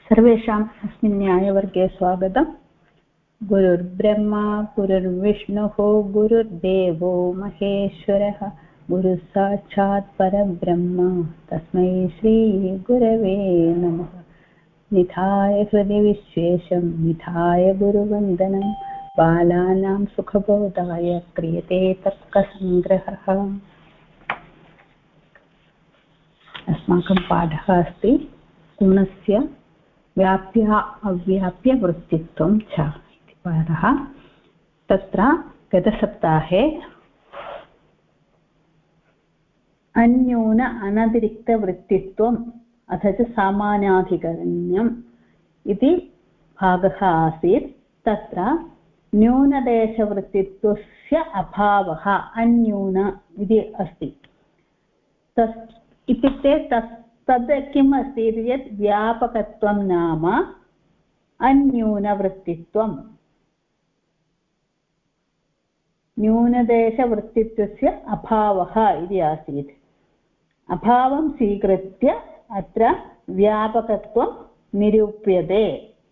सर्वेषाम् अस्मिन् न्यायवर्गे स्वागतम्। गुरुर्ब्रह्मा गुरुर्विष्णुः गुरुर्देवो महेश्वरः गुरुः साक्षात् परब्रह्म तस्मै श्रीगुरवे नमः। निधाय हृदि विश्वेशं निधाय गुरुवन्दनं बालानां सुखबोधाय क्रियते तर्कसङ्ग्रहः। अस्माकं पाठः अस्ति गुणस्य व्याप्य अव्याप्य वृत्तित्वं च इति पाठः। तत्र गतसप्ताहे अन्यून अनतिरिक्तवृत्तित्वम् अथ च सामान्याधिकरण्यम् इति भागः आसीत्। तत्र न्यूनदेशवृत्तित्वस्य अभावः अन्यून इति अस्ति। इत्युक्ते तद् किम् अस्ति इति चेत् व्यापकत्वं नाम अन्यूनवृत्तित्वम्। न्यूनदेशवृत्तित्वस्य अभावः इति आसीत्। अभावं स्वीकृत्य अत्र व्यापकत्वं निरूप्यते।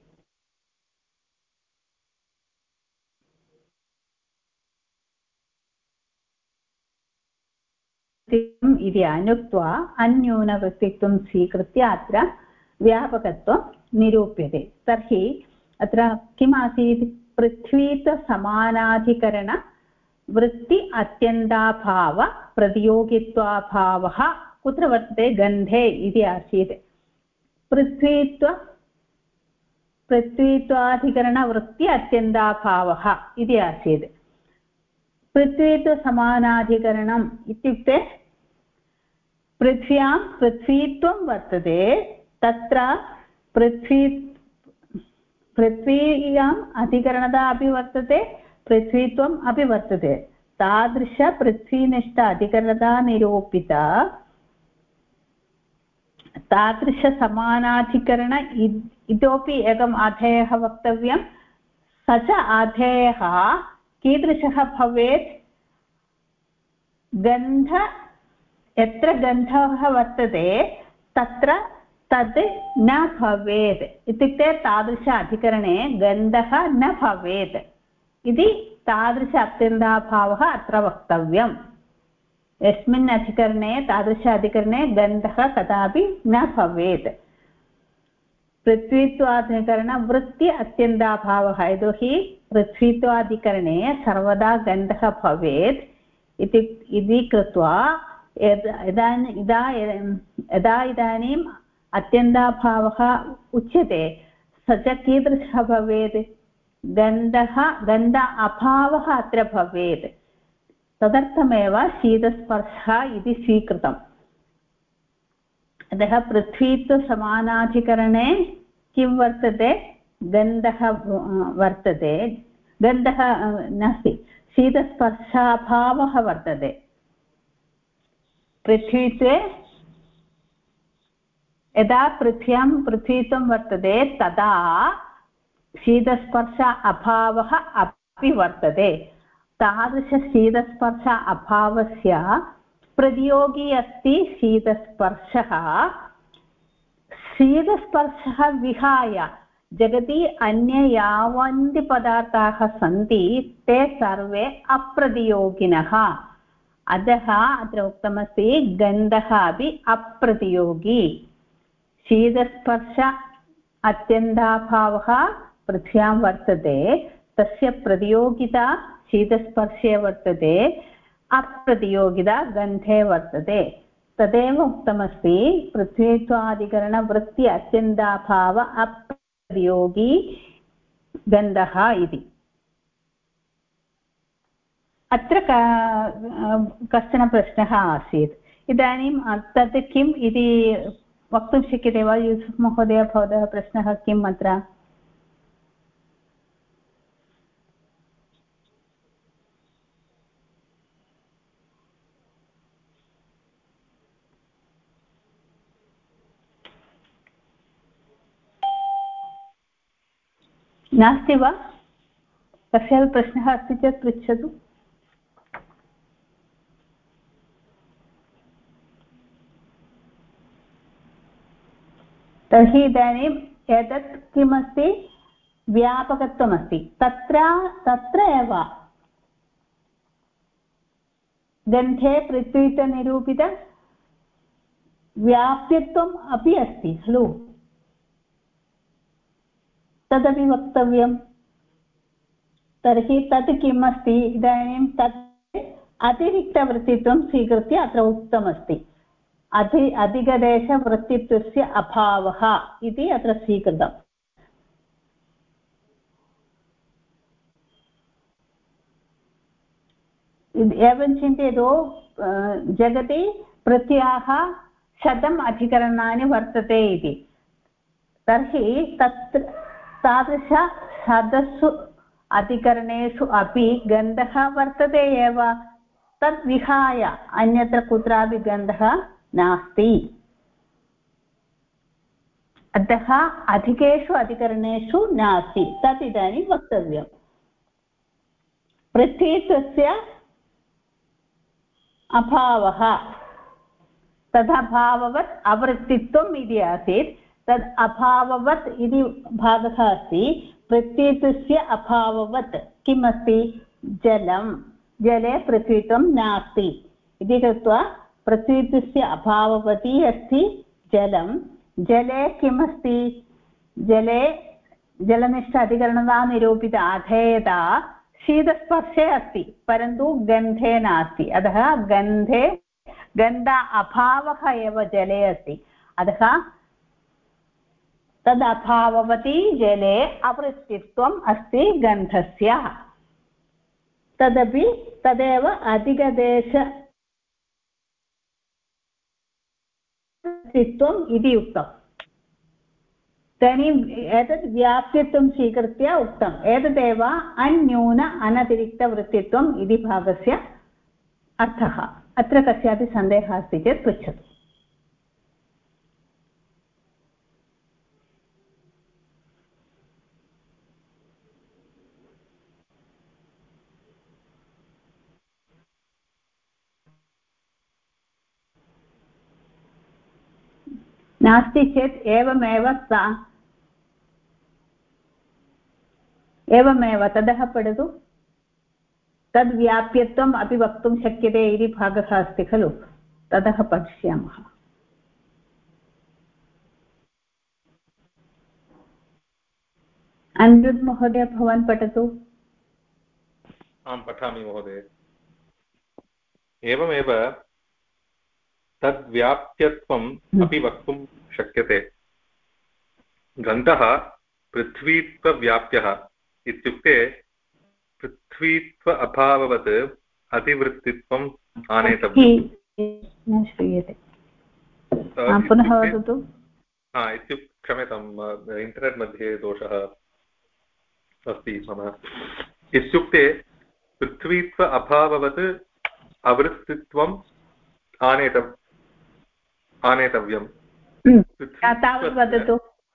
इति अनुक्त्वा अन्यूनवृत्तित्वं स्वीकृत्य अत्र व्यापकत्वं निरूप्यते। तर्हि अत्र किम् आसीत्? पृथ्वीत्वसमानाधिकरण वृत्ति अत्यन्ताभाव प्रतियोगित्वाभावः कुत्र वर्तते? गन्धे इति आसीत्। पृथ्वीत्वाधिकरणवृत्ति अत्यन्ताभावः इति आसीत्। पृथ्वीत्वसमानाधिकरणम् इत्युक्ते पृथ्व्यां पृथ्वीत्वं वर्तते। तत्र पृथ्व्याम् अधिकरणता अपि वर्तते, पृथ्वीत्वम् अपि वर्तते। तादृशपृथ्वीनिष्ठ अधिकरणता निरूपिता तादृशसमानाधिकरण इतोपि एकम् अधेयः वक्तव्यं। स च अधेयः कीदृशः भवेत्? गन्ध यत्र गन्धः वर्तते तत्र तद् न भवेत्। इत्युक्ते तादृश अधिकरणे गन्धः न भवेत् इति तादृश अत्यन्ताभावः अत्र वक्तव्यम्। यस्मिन् अधिकरणे तादृश अधिकरणे गन्धः कदापि न भवेत्। पृथ्वीत्वाधिकरणवृत्ति अत्यन्ताभावः। यतोहि पृथ्वीत्वाधिकरणे सर्वदा गन्धः भवेत् इति कृत्वा यदा इदानीम् अत्यन्ताभावः उच्यते स च कीदृशः भवेत्? गन्ध अभावः अत्र भवेत्। तदर्थमेव शीतस्पर्शः इति स्वीकृतम्। अतः पृथ्वीत्वसमानाधिकरणे किं वर्तते? गन्धः वर्तते। गन्धः नास्ति, शीतस्पर्शाभावः वर्तते। पृथ्वीत्वे यदा पृथ्व्यां पृथ्वीत्वं वर्तते तदा शीतस्पर्श अभावः अपि वर्तते। तादृशशीतस्पर्श अभावस्य प्रतियोगी अस्ति शीतस्पर्शः। शीतस्पर्शः विहाय जगति अन्ये यावन्ति पदार्थाः सन्ति ते सर्वे अप्रतियोगिनः। अतः अत्र उक्तमस्ति गन्धः अपि अप्रतियोगी। शीतस्पर्श अत्यन्ताभावः पृथ्व्यां वर्तते, तस्य प्रतियोगिता शीतस्पर्शे वर्तते, अप्रतियोगिता गन्धे वर्तते। तदेव उक्तमस्ति पृथ्वीत्वाधिकरणवृत्ति अत्यन्ताभाव अप्रतियोगी गन्धः इति। अत्र कश्चन प्रश्नः आसीत्। इदानीं तत् किम् इति वक्तुं शक्यते वा? यूसुफ् महोदय, भवतः प्रश्नः किम् अत्र? नास्ति वा? कस्यापि प्रश्नः अस्ति चेत् पृच्छतु। तर्हि इदानीं एतत् किमस्ति व्यापकत्वमस्ति तत्र एव गन्धे पृथ्वीत्वनिरूपित व्याप्यत्वम् अपि अस्ति खलु तदपि वक्तव्यं तर्हि तत् किम् अस्ति इदानीं तत् अतिरिक्तवृत्तित्वं स्वीकृत्य अत्र उक्तमस्ति अधिकदेशवृत्तित्वस्य अभावः इति अत्र स्वीकृतम् एवं चिन्तयतु जगति प्रत्ययाः 100 अधिकरणानि वर्तते इति तर्हि तत्र तादृश 100 अधिकरणेषु अपि गन्धः वर्तते एव तद् विहाय अन्यत्र कुत्रापि गन्धः नास्ति अतः अधिकेषु अधिकरणेषु नास्ति तत् इदानीं वक्तव्यम् पृथ्वीत्वस्य अभावः तदभाववत् अवृत्तित्वम् इति आसीत् तद् अभाववत् इति भागः अस्ति पृथ्वीत्वस्य अभाववत् किम् अस्ति जलं जले पृथ्वीत्वं नास्ति इति कृत्वा पृथ्वीत्वस्य अभाववती अस्ति जलं जले किम् अस्ति जले जलनिष्ठ अधिकरणता निरूपित अधेयता शीतस्पर्शे अस्ति परन्तु गन्धे नास्ति अतः गन्ध अभावः एव जले अस्ति अतः तदभाववती जले अवृत्तित्वम् अस्ति गन्धस्य तदेव अधिकदेशवृत्तित्वम् इति उक्तम् इदानीम् एतत् व्याप्यत्वं स्वीकृत्य उक्तम् एतदेव अन्यून अनतिरिक्तवृत्तित्वम् इति भागस्य अर्थः अत्र कस्यापि सन्देहः अस्ति चेत् पृच्छतु नास्ति चेत् एवमेव ततः पठतु तद्व्याप्यत्वम् अपि वक्तुं शक्यते इति भागः अस्ति खलु ततः पश्यामः अनिरुद्ध महोदय भवान् पठतु आं पठामि महोदय एवमेव तद्व्याप्यत्वम् अपि वक्तुं शक्यते गन्धः पृथ्वीत्वव्याप्यः इत्युक्ते पृथ्वीत्व अभाववत् अतिवृत्तित्वम् आनेतव्यम् न श्रूयते पुनः वदतु क्षम्यताम् इण्टर्नेट् मध्ये दोषः अस्ति मम इत्युक्ते पृथ्वीत्व अभाववत् अवृत्तित्वम् आनेतव्यम् तावत् वदतु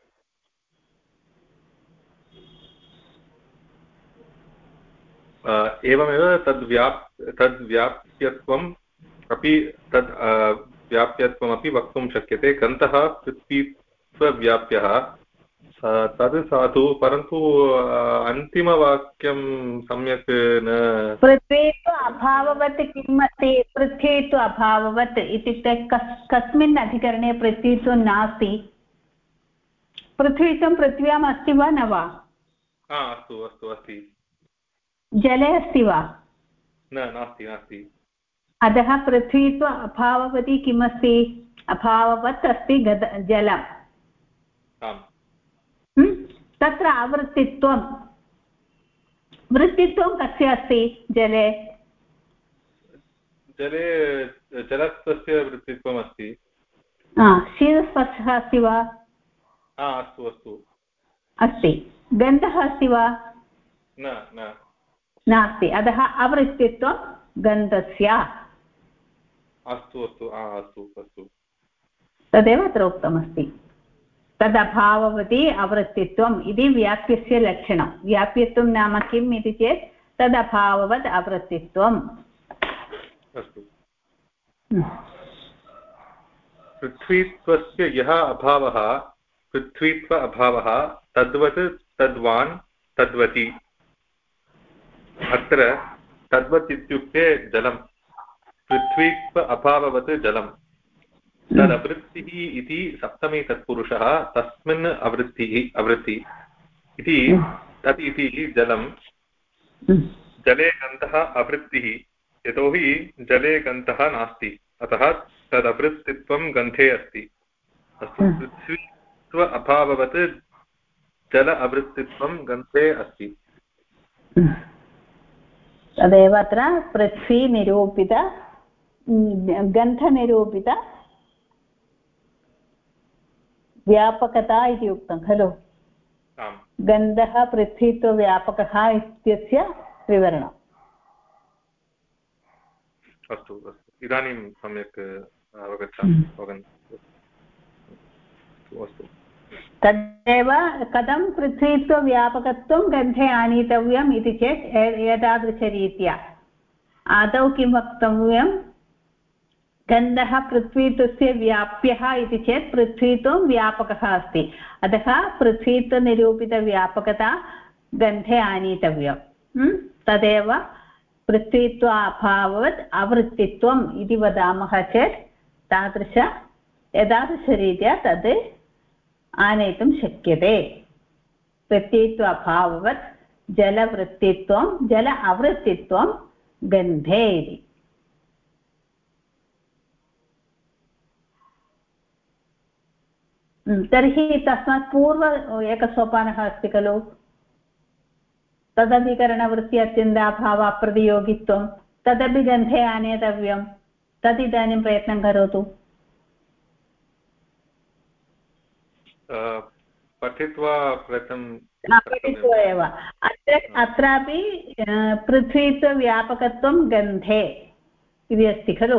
एवमेव तद्व्याप्यत्वम् अपि व्याप्यत्वमपि वक्तुं शक्यते गन्धः पृथ्वीत्वव्याप्यः तद् साधु परन्तु अन्तिमवाक्यं सम्यक् न पृथ्वीत्व अभाववत् किम् अस्ति पृथ्वीत्व अभाववत् इत्युक्ते कस्मिन् अधिकरणे पृथ्वीत्वं नास्ति पृथ्वीत्वं पृथिव्याम् अस्ति वा न वा अस्तु अस्तु अस्ति जले अस्ति वा नास्ति नास्ति अतः पृथ्वीत्व अभाववती किमस्ति अभाववत् अस्ति जलम् तत्र आवृत्तित्वं वृत्तित्वं कस्य अस्ति जले जलस्य वृत्तित्वम् अस्ति शीतस्पर्शः अस्ति वा अस्तु अस्तु अस्ति गन्धः अस्ति वा नास्ति अतः अवृत्तित्वं गन्धस्य अस्तु अस्तु अस्तु अस्तु तदेव अत्र उक्तमस्ति तदभाववती अवृत्तित्वम् इति व्याप्यस्य लक्षणं व्याप्यत्वं नाम किम् इति चेत् तदभाववत् अवृत्तित्वम् अस्तु पृथ्वीत्वस्य यः अभावः पृथ्वीत्व अभावः तद्वत् तद्वान् तद्वति। अत्र तद्वत् इत्युक्ते जलं, पृथ्वीत्व अभाववत् जलं, तदवृत्तिः इति सप्तमी तत्पुरुषः, तस्मिन् अवृत्ति इति तत् इति जलं, जले गन्धः अवृत्तिः, यतोहि जले गन्धः नास्ति, अतः तदवृत्तित्वं गन्धे अस्ति। अस्तु, पृथ्वीत्व अभाववत् जल अवृत्तित्वं गन्धे अस्ति। तदेव अत्र पृथ्वी निरूपित गन्धनिरूपित व्यापकता इति उक्तं खलु। गन्धः पृथ्वीत्वव्यापकः इत्यस्य विवरणम्। अस्तु अस्तु, इदानीं सम्यक् अवगच्छामि। अस्तु, तदेव कथं पृथ्वीत्वव्यापकत्वं गन्धे आनीतव्यम् इति चेत् एतादृशरीत्या आदौ किं वक्तव्यं, गन्धः पृथ्वीत्वस्य व्याप्यः इति चेत् पृथ्वीत्वं व्यापकः अस्ति, अतः पृथ्वीत्वनिरूपितव्यापकता गन्धे आनीतव्यं। तदेव पृथ्वीत्व अभाववत् अवृत्तित्वम् इति वदामः चेत् एतादृशरीत्या तद् आनेतुं शक्यते। पृथ्वीत्व अभाववत् जलवृत्तित्वं जल अवृत्तित्वं गन्धे इति। तर्हि तस्मात् पूर्व एकसोपानः अस्ति खलु, तदधिकरणवृत्ति अत्यन्ताभाव अप्रतियोगित्वं, तदपि गन्धे आनेतव्यं। तदिदानीं प्रयत्नं करोतु। पठित्वा पठित्वा एव अत्रापि पृथ्वीत्वव्यापकत्वं गन्धे इति अस्ति खलु।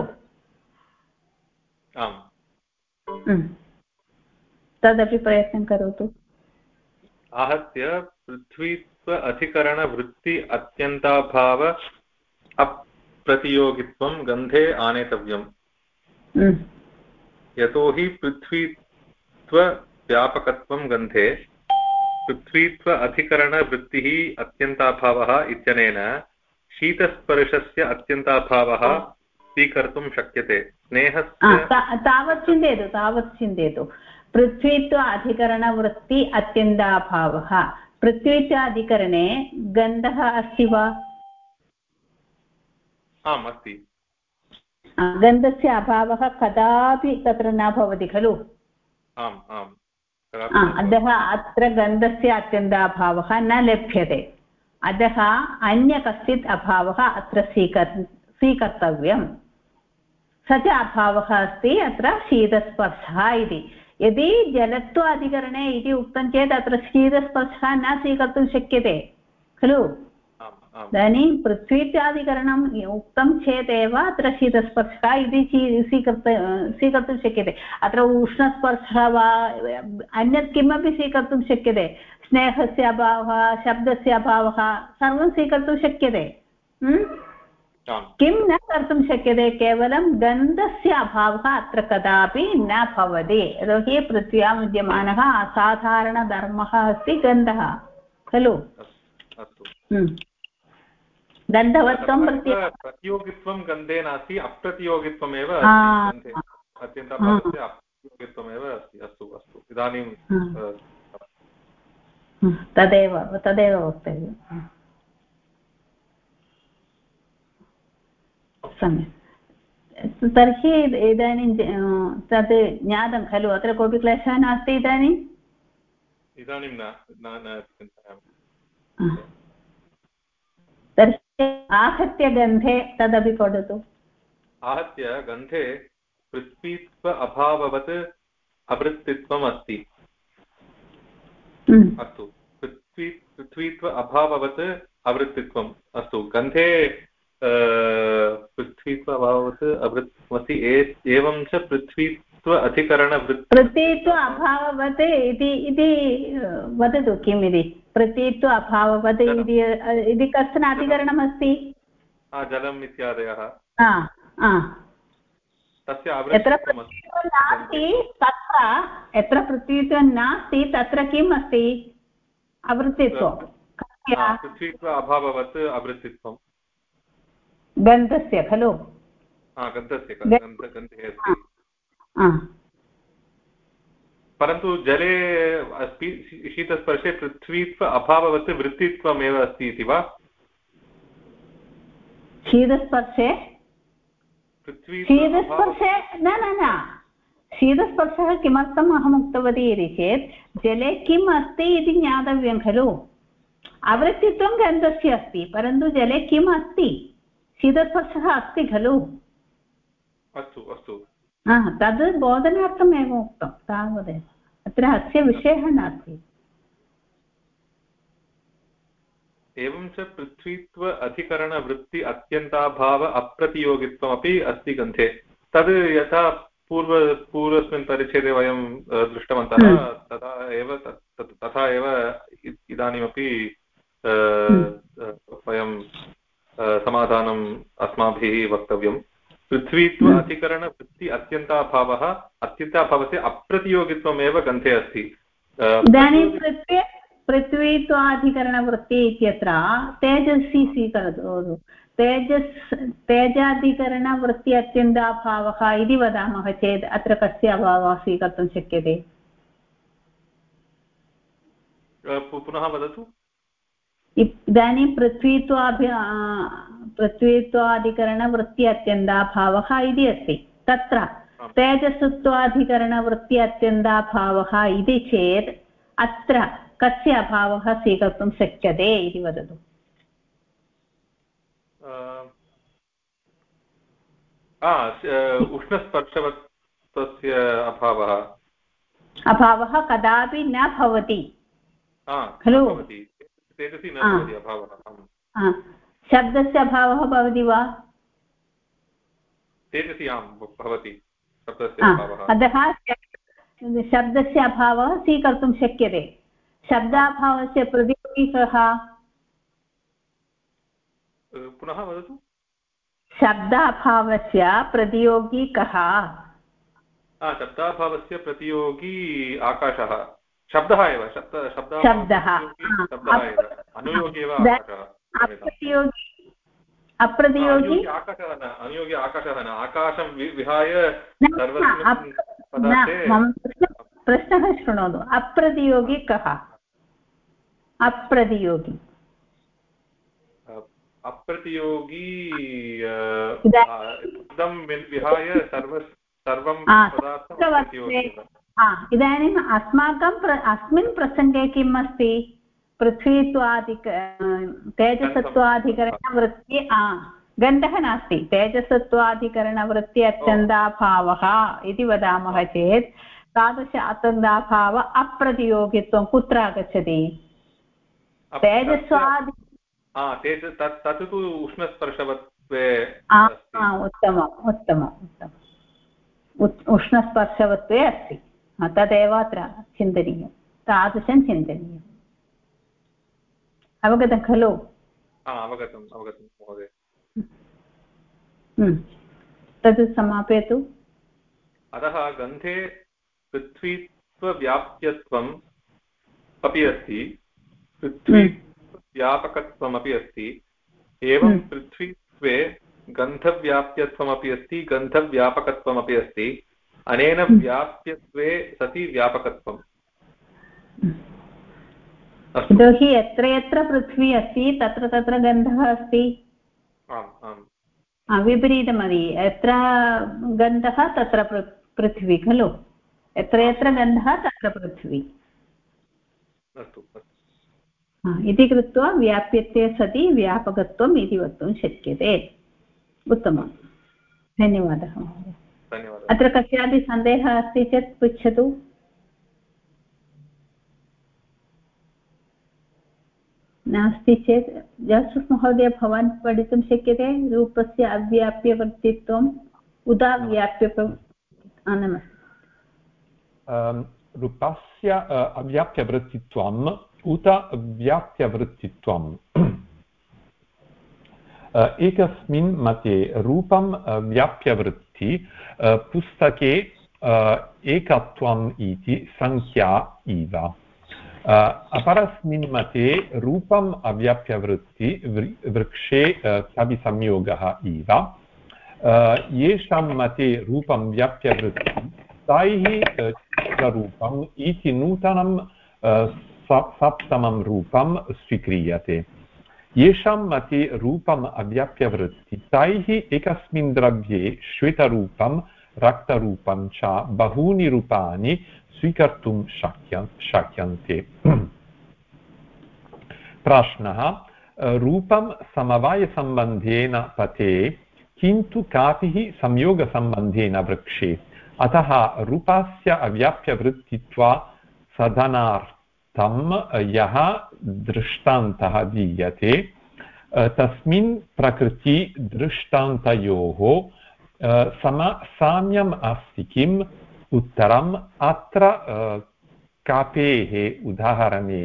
तदपि प्रयत्नं करोतु। आहत्य पृथ्वीत्व अधिकरणवृत्ति अत्यन्ताभाव अप्रतियोगित्वं गन्धे आनेतव्यम्। यतोहि पृथ्वीत्व व्यापकत्वं गन्धे, पृथ्वीत्व अधिकरणवृत्तिः अत्यन्ताभावः इत्यनेन शीतस्पर्शस्य अत्यन्ताभावः स्वीकर्तुं शक्यते। तावत् चिन्तयतु। पृथ्वीत्व अधिकरणवृत्ति अत्यन्ताभावः, पृथ्वीत्व अधिकरणे गन्धः अस्ति वा? आम्, अस्ति। गन्धस्य अभावः कदापि तत्र न भवति खलु। आम् आम्, अतः अत्र गन्धस्य अत्यन्ताभावः न लभ्यते, अतः अन्य कश्चित् अभावः अत्र स्वीकर्तव्यम्। स च अभावः अस्ति अत्र शीतस्पर्शः इति। यदि जलत्व अधिकरणे इति उक्तं चेत् अत्र शीतस्पर्शः न स्वीकर्तुं शक्यते खलु। इदानीं पृथ्वीत्यादिकरणम् उक्तं चेदेव अत्र शीतस्पर्शः इति स्वीकर्तुं शक्यते। अत्र उष्णस्पर्शः वा अन्यत् किमपि स्वीकर्तुं शक्यते, स्नेहस्य अभावः, शब्दस्य अभावः, सर्वं स्वीकर्तुं शक्यते। किं न कर्तुं शक्यते, केवलं गन्धस्य अभावः अत्र कदापि न भवति। यतोहि पृथ्व्यां विद्यमानः असाधारणधर्मः अस्ति गन्धः खलु। गन्धवत्वं प्रतियोगित्वं गन्धे नास्ति, अप्रतियोगित्वमेव अस्ति। अत्यन्ताभावस्य अप्रतियोगित्वमेव अस्ति। अस्तु अस्तु, इदानीं तदेव वक्तव्यम्। सम्यक्। तर्हि इदानीं तत् ज्ञातं खलु, अत्र कोऽपि क्लेशः नास्ति इदानीम्? इदानीं न चिन्तयामि। तर्हि आहत्य गन्धे तदपि पठतु। आहत्य गन्धे पृथ्वीत्व अभाववत् अवृत्तित्वम् अस्ति। अस्तु, पृथ्वीत्व अभाववत् अवृत्तित्वम्। अस्तु, गन्धे पृथ्वीत्व अभाववत् अवृत्तित्वमस्ति। एवं च पृथ्वीत्व अधिकरणवृत्ति पृथ्वीत्व अभाववत् इति वदतु किम् इति। पृथ्वीत्व अभाववत् इति कश्चन अधिकरणमस्ति। जलम् इत्यादयः। तस्य यत्र पृथ्वीत्वं नास्ति तत्र यत्र पृथ्वीत्वं नास्ति तत्र किम् अस्ति आवृत्तित्वं पृथ्वीत्व अभाववत् आवृत्तित्वं गन्धस्य खलु गन्धस्य गन्धे अस्ति परन्तु जले अस्ति शीतस्पर्शे पृथ्वीत्व अभाववत् वृत्तित्वमेव अस्ति इति वा शीतस्पर्शे न शीतस्पर्शः किमर्थम् अहम् उक्तवती इति चेत् जले किम् अस्ति इति ज्ञातव्यं खलु आवृत्तित्वं गन्धस्य अस्ति परन्तु जले किम् अस्ति शीतस्पर्शः अस्ति खलु अस्तु अस्तु तद् बोधनार्थमेव उक्तं तावदेव अत्र अस्य विषयः नास्ति एवं च पृथ्वीत्व अधिकरणवृत्ति अत्यन्ताभाव अप्रतियोगित्वमपि अस्ति गन्धे तद् यथा पूर्वस्मिन् परिच्छेदे वयं दृष्टवन्तः तथा एव इदानीमपि वयं समाधानम् अस्माभिः वक्तव्यं पृथ्वीत्व अधिकरणवृत्ति अत्यन्ताभावस्य अप्रतियोगित्वमेव गन्धे अस्ति इदानीं पृथ्वीत्वाधिकरणवृत्ति इत्यत्र तेजस्वी स्वीकरोतु तेजाधिकरणवृत्ति अत्यन्ताभावः इति वदामः चेत् अत्र कस्य अभावः स्वीकर्तुं शक्यते पुनः वदतु इदानीं पृथ्वीत्वाधिकरणवृत्ति अत्यन्ताभावः इति अस्ति तत्र तेजसत्वाधिकरणवृत्ति अत्यन्ताभावः इति चेत् अत्र कस्य अभावः स्वीकर्तुं शक्यते इति वदतु उष्णस्पर्शवत्वस्य अभावः कदापि न भवति खलु तेजसि न भवति अभावः शब्दस्य अभावः भवति वा तेजसि आं भवति शब्दस्य अभावः अतः शब्दस्य अभावः स्वीकर्तुं शक्यते शब्दाभावस्य प्रतियोगी कः पुनः वदतु शब्दाभावस्य प्रतियोगी कः शब्दाभावस्य प्रतियोगी आकाशः शब्दः एव शब्दः अनुयोगी एव अप्रतियोगी अनुयोगी आकाशः न आकाशं विहाय प्रश्नः शृणोतु अप्रतियोगी कः अप्रतियोगी विहाय सर्वं इदानीम् अस्मिन् प्रसङ्गे किम् अस्ति तेजसत्वाधिकरणवृत्ति गन्धः नास्ति तेजसत्वाधिकरणवृत्ति अत्यन्ताभावः इति वदामः चेत् तादृश अत्यन्ताभाव अप्रतियोगित्वं कुत्र आगच्छति तत् तु उष्णस्पर्शवत्वे उत्तमम् उष्णस्पर्शवत्वे अस्ति तदेव अत्र चिन्तनीयं तादृशं चिन्तनीयम् अवगतं खलु अवगतम् महोदय तद् समापयतु अतः गन्धे पृथ्वीत्वव्याप्यत्वम् अपि अस्ति पृथ्वीव्यापकत्वमपि अस्ति एवं पृथ्वीत्वे गन्धव्याप्यत्वमपि अस्ति गन्धव्यापकत्वमपि अस्ति अनेन व्याप्यत्वे सति व्यापकत्वम् यतोहि यत्र यत्र पृथ्वी अस्ति तत्र तत्र गन्धः अस्ति विपरीतमस्ति यत्र गन्धः तत्र पृथ्वी खलु यत्र यत्र गन्धः तत्र पृथ्वी इति कृत्वा व्याप्यत्वे सति व्यापकत्वम् इति वक्तुं शक्यते उत्तमं धन्यवादः महोदय अत्र कस्यापि सन्देहः अस्ति चेत् पृच्छतु नास्ति चेत् जासुस् महोदय भवान् पठितुं शक्यते रूपस्य अव्याप्यवृत्तित्वम् उदाव्याप्य रूपस्य अव्याप्यवृत्तित्वम् उत व्याप्यवृत्तित्वम् एकस्मिन् मते रूपं व्याप्यवृत्ति अस्ति पुस्तके एकत्वम् इति संख्या इव अपरस्मिन् मते रूपम् अव्याप्यवृत्ति वृक्षे कविसंयोगः इव येषां मते रूपं व्याप्यवृत्ति तैः चित्ररूपम् इति नूतनं सप्तमं रूपं स्वीक्रियते येषां मते रूपम् अव्याप्यवृत्ति तैः एकस्मिन् द्रव्ये श्वेतरूपं रक्तरूपं च बहूनि रूपाणि स्वीकर्तुं शक्यन्ते प्रश्नः रूपं समवायसम्बन्धेन पते किन्तु कापिः संयोगसम्बन्धेन वृक्षे अतः रूपस्य अव्याप्यवृत्तित्वा साधनार्थं यः दृष्टान्तः दीयते तस्मिन् प्रकृतिदृष्टान्तयोः साम्यम् अस्ति किम् उत्तरम् अत्र कापेः उदाहरणे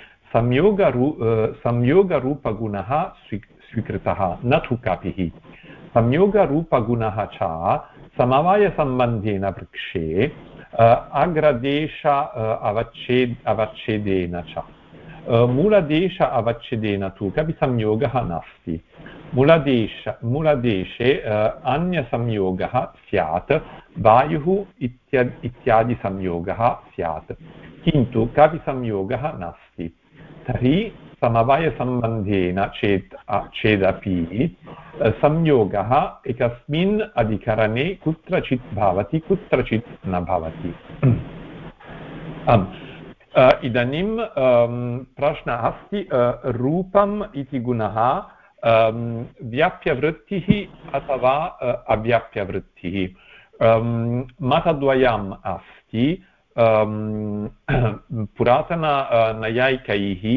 संयोगरूपगुणः स्वीकृतः न तु कापिः संयोगरूपगुणः च समवायसम्बन्धेन वृक्षे अग्रदेश अवच्छेदेन च मूलदेश अवच्छेदेन तु कपि संयोगः नास्ति मूलदेशे अन्यसंयोगः स्यात् वायुः इत्यादि संयोगः स्यात् किन्तु कपि संयोगः नास्ति तर्हि समवायसम्बन्धेन चेदपि संयोगः एकस्मिन् अधिकरणे कुत्रचित् भवति कुत्रचित् न भवति इदानीं प्रश्नः अस्ति रूपम् इति गुणः व्याप्यवृत्तिः अथवा अव्याप्यवृत्तिः मतद्वयम् अस्ति पुरातननैयायिकैः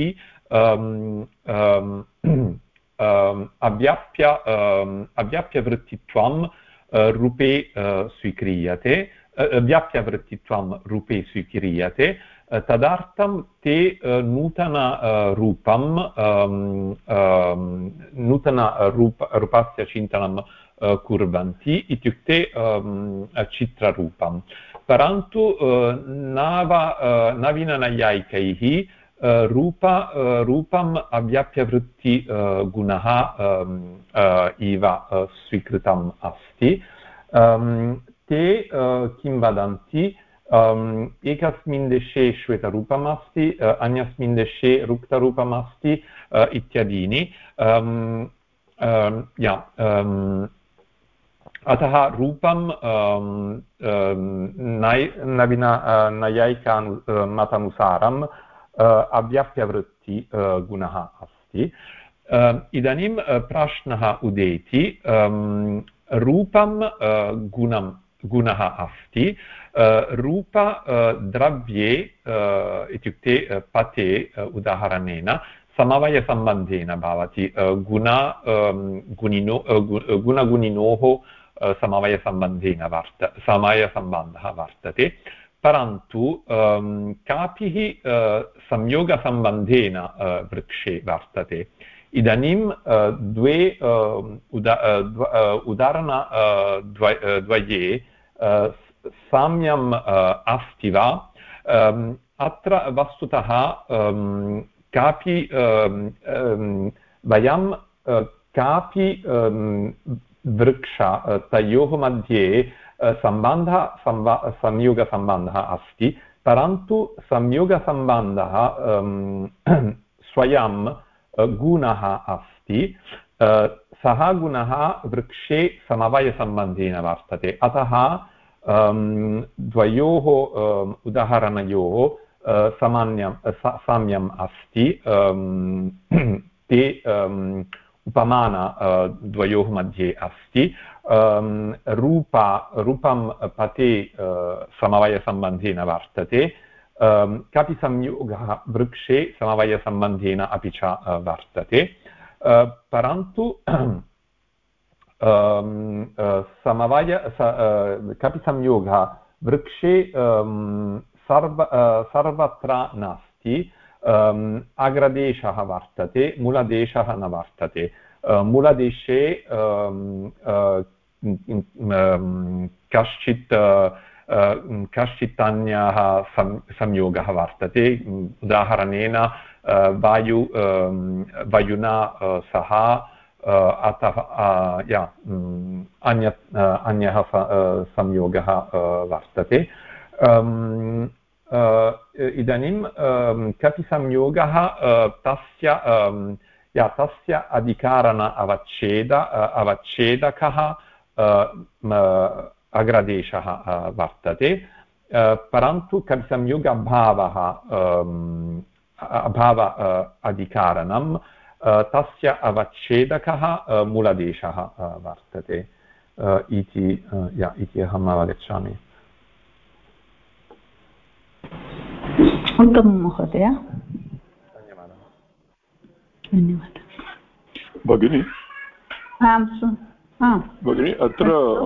अव्याप्यवृत्तित्वं रूपे स्वीक्रियते व्याप्यवृत्तित्वं रूपे स्वीक्रियते तदर्थं ते रूपस्य चिन्तनं कुर्वन्ति इत्युक्ते चित्ररूपं परन्तु नवीननैयायिकैः रूपम् अव्याप्यवृत्ति गुणः इव स्वीकृतम् अस्ति ते किं वदन्ति एकस्मिन् देशे श्वेतरूपम् अस्ति अन्यस्मिन् देशे रुक्तरूपम् अस्ति इत्यादीनि अतः रूपं नैयायिकानुसारम् अव्याप्यवृत्ति गुणः अस्ति इदानीं प्रश्नः उदेति रूपं गुणः अस्ति रूप द्रव्ये इत्युक्ते पते उदाहरणेन समवायसम्बन्धेन भवति गुणगुणिनोः समवायसम्बन्धः वर्तते परन्तु कापिः संयोगसम्बन्धेन वृक्षे वर्तते इदानीं द्वे उदाहरणद्वये साम्यम् अस्ति वा अत्र वस्तुतः कापि वयं कापि वृक्ष तयोः मध्ये संयोगसम्बन्धः अस्ति परन्तु संयोगसम्बन्धः स्वयं गुणः अस्ति सः गुणः वृक्षे समवायसम्बन्धेन वर्तते अतः द्वयोः उदाहरणयोः साम्यम् अस्ति ते उपमान द्वयोः मध्ये अस्ति रूपं पते समवायसम्बन्धेन वर्तते कापि संयोगः वृक्षे समवायसम्बन्धेन अपि च वर्तते परन्तु कापि संयोगः वृक्षे सर्वत्र नास्ति अग्रदेशः वर्तते मूलदेशः न वर्तते मूलदेशे कश्चित् अन्यः संयोगः वर्तते उदाहरणेन वायुना सह अथवा अन्यः संयोगः वर्तते इदानीं कपि संयोगः तस्य अधिकारण अवच्छेदकः अग्रदेशः वर्तते परन्तु कपि संयोग अभाव अधिकारणं तस्य अवच्छेदकः मूलदेशः वर्तते इति अहम् अवगच्छामि। उत्तमं महोदय, धन्यवादः। भगिनी भगिनी अत्र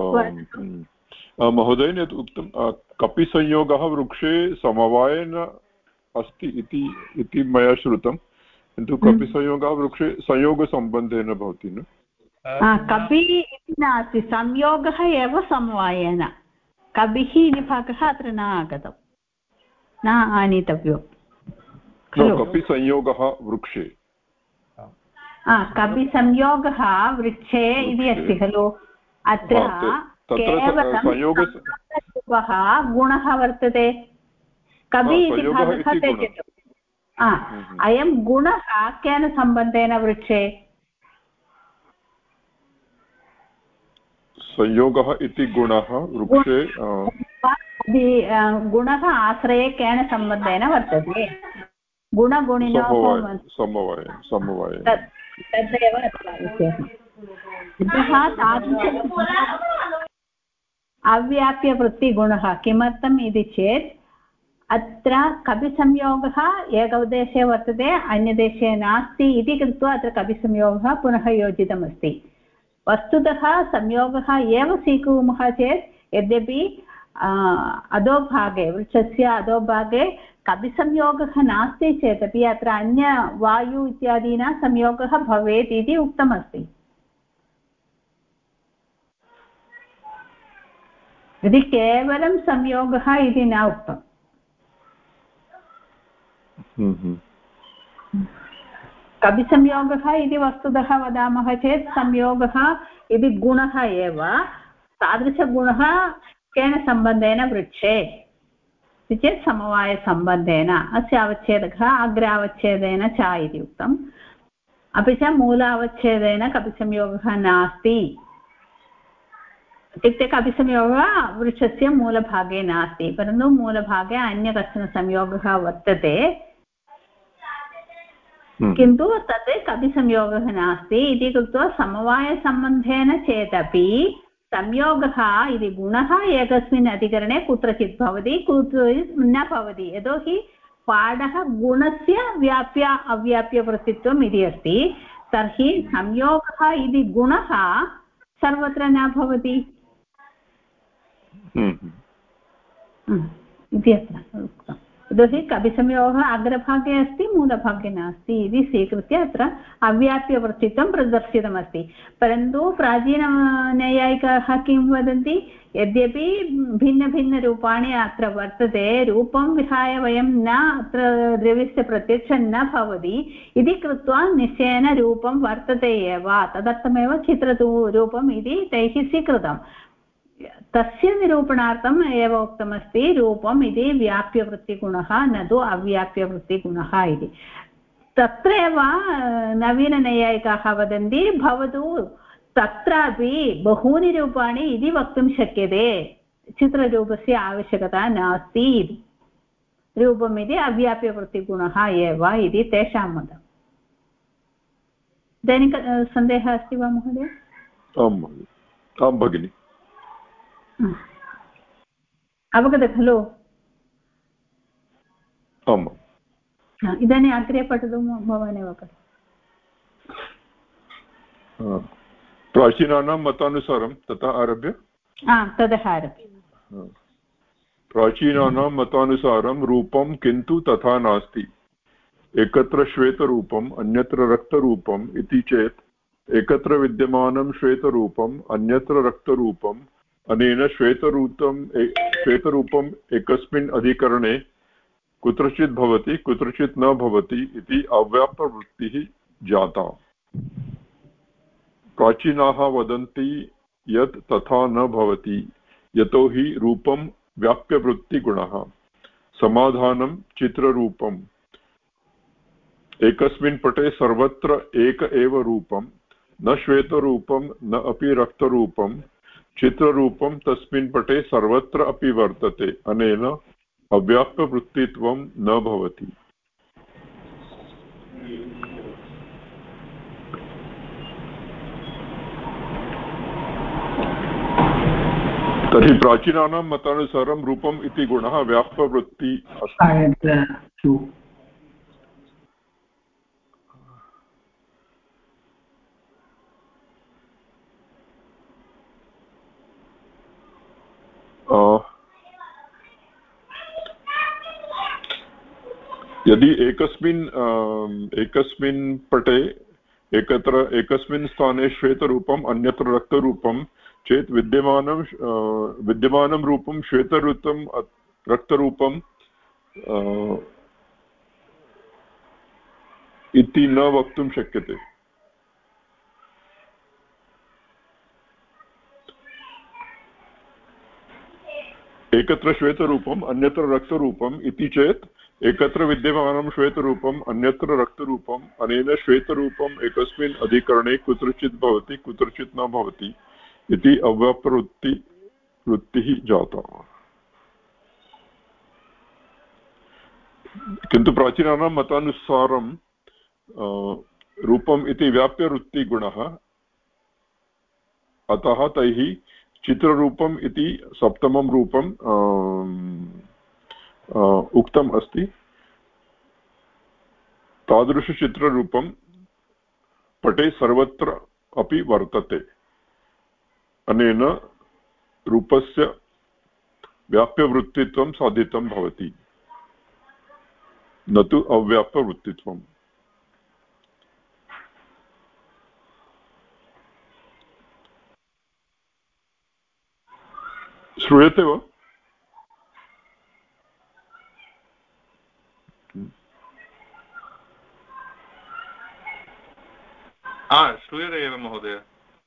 महोदयेन यत् उक्तं कपि संयोगः वृक्षे समवायेन अस्ति इति मया श्रुतं, किन्तु कपि संयोगः वृक्षे संयोगसम्बन्धेन भवति न? कपि इति नास्ति, संयोगः एव समवायेन, कपिः इति भागः अत्र न आगतं, न आनीतव्यो खलु। कपि संयोगः वृक्षे, कपि संयोगः वृक्षे इति अस्ति खलु। अत्र केवलं गुणः वर्तते, कवि इति भागः त्यजतु। अयं गुणः केन सम्बन्धेन वृक्षे? संयोगः इति गुणः वृक्षे गुणः आश्रये केन सम्बन्धेन वर्तते? गुणगुणिनोः समवायेन तदेव अव्याप्यवृत्तिगुणः। किमर्थम् इति चेत् अत्र कपिसंयोगः एकदेशे वर्तते, अन्यदेशे नास्ति इति कृत्वा अत्र कपिसंयोगः पुनः योजितमस्ति। वस्तुतः संयोगः एव स्वीकुर्मः चेत् यद्यपि अधोभागे वृक्षस्य अधोभागे कपिसंयोगः नास्ति चेदपि अत्र अन्य वायु इत्यादीनां संयोगः भवेत् इति उक्तमस्ति। यदि केवलं संयोगः इति न उक्तम्। कपिसंयोगः इति वस्तुतः वदामः चेत् संयोगः इति गुणः एव, तादृशगुणः केन सम्बन्धेन वृक्षे इति चेत् समवायसम्बन्धेन। अस्य अवच्छेदकः अग्रावच्छेदेन च इति उक्तम्। अपि च मूलावच्छेदेन कपिसंयोगः नास्ति, इत्युक्ते कपिसंयोगः वृक्षस्य मूलभागे नास्ति, परन्तु मूलभागे अन्य कश्चन संयोगः वर्तते, किन्तु तत् कपिसंयोगः नास्ति इति कृत्वा समवायसम्बन्धेन चेदपि संयोगः इति गुणः एकस्मिन् अधिकरणे कुत्रचित् भवति, कुत्रचित् न भवति। यतोहि पाठः गुणस्य व्याप्य अव्याप्यवृत्तित्वम् इति अस्ति, तर्हि संयोगः इति गुणः सर्वत्र न भवति इति अत्र उक्तम्। यतोहि कपिसंयोगः अग्रभागे अस्ति, मूलभागे नास्ति इति स्वीकृत्य अत्र अव्याप्यवृत्तित्वं प्रदर्शितमस्ति। परन्तु प्राचीननैयायिकाः किं वदन्ति, यद्यपि भिन्नभिन्नरूपाणि अत्र वर्तते, रूपं विहाय वयं न अत्र द्रव्यस्य प्रत्यक्षं न भवति इति कृत्वा निश्चयेन रूपं वर्तते एव, तदर्थमेव चित्ररूपम् इति तैः स्वीकृतम्। तस्य निरूपणार्थम् एव उक्तमस्ति रूपम् इति व्याप्यवृत्तिगुणः न तु अव्याप्यवृत्तिगुणः इति। तत्रैव नवीननैयायिकाः वदन्ति भवतु तत्रापि बहूनि रूपाणि इति वक्तुं शक्यते, चित्ररूपस्य आवश्यकता नास्ति इति, रूपम् इति अव्याप्यवृत्तिगुणः एव इति तेषां मतम्। इदानीं सन्देहः अस्ति वा महोदय? आं भगिनि, अवगतं खलु? आम्। इदानीम् अग्रे पठतु, भवानेव पठतु। प्राचीनानां मतानुसारं ततः आरभ्य ततः आरभ्य प्राचीनानां मतानुसारं रूपं किन्तु तथा नास्ति, एकत्र श्वेतरूपम् अन्यत्र रक्तरूपम् इति चेत् एकत्र विद्यमानं श्वेतरूपम् अन्यत्र रक्तरूपम् अनेन श्वेतरूपम् एकस्मिन् अधिकरणे कुत्रचित् भवति कुत्रचित् न भवति इति अव्याप्तवृत्तिः जाता। प्राचीनाः वदन्ति यत् तथा न भवति यतोहि रूपं व्याप्यवृत्तिगुणः। समाधानं चित्ररूपम् एकस्मिन् पटे सर्वत्र एक एव रूपं न श्वेतरूपं न अपि रक्तरूपं चित्ररूपं तस्मिन् पटे सर्वत्र अपि वर्तते अनेन अव्याप्तवृत्तित्वं न भवति। तर्हि प्राचीनानां मतानुसारं रूपम् इति गुणः व्याप्तवृत्ति अस्ति। यदि एकस्मिन् पटे एकस्मिन् स्थाने श्वेतरूपम् अन्यत्र रक्तरूपं चेत् विद्यमानं रूपं श्वेतरूपं रक्तरूपं इति न वक्तुं शक्यते। एकत्र श्वेतरूपम् अन्यत्र रक्तरूपम् इति चेत् एकत्र विद्यमानं श्वेतरूपम् अन्यत्र रक्तरूपम् अनेन श्वेतरूपम् एकस्मिन् अधिकरणे कुत्रचित् भवति कुत्रचित् न भवति इति अव्याप्तवृत्तिः जाता। किन्तु प्राचीनानां मतानुसारं रूपम् इति व्याप्यवृत्तिगुणः अतः तैः चित्ररूपम् इति सप्तमं रूपं उक्तम् अस्ति। तादृशचित्ररूपं पटे सर्वत्र अपि वर्तते अनेन रूपस्य व्याप्यवृत्तित्वं साधितं भवति न तु अव्याप्तवृत्तित्वम्। श्रूयते वा? श्रूयते एव महोदय।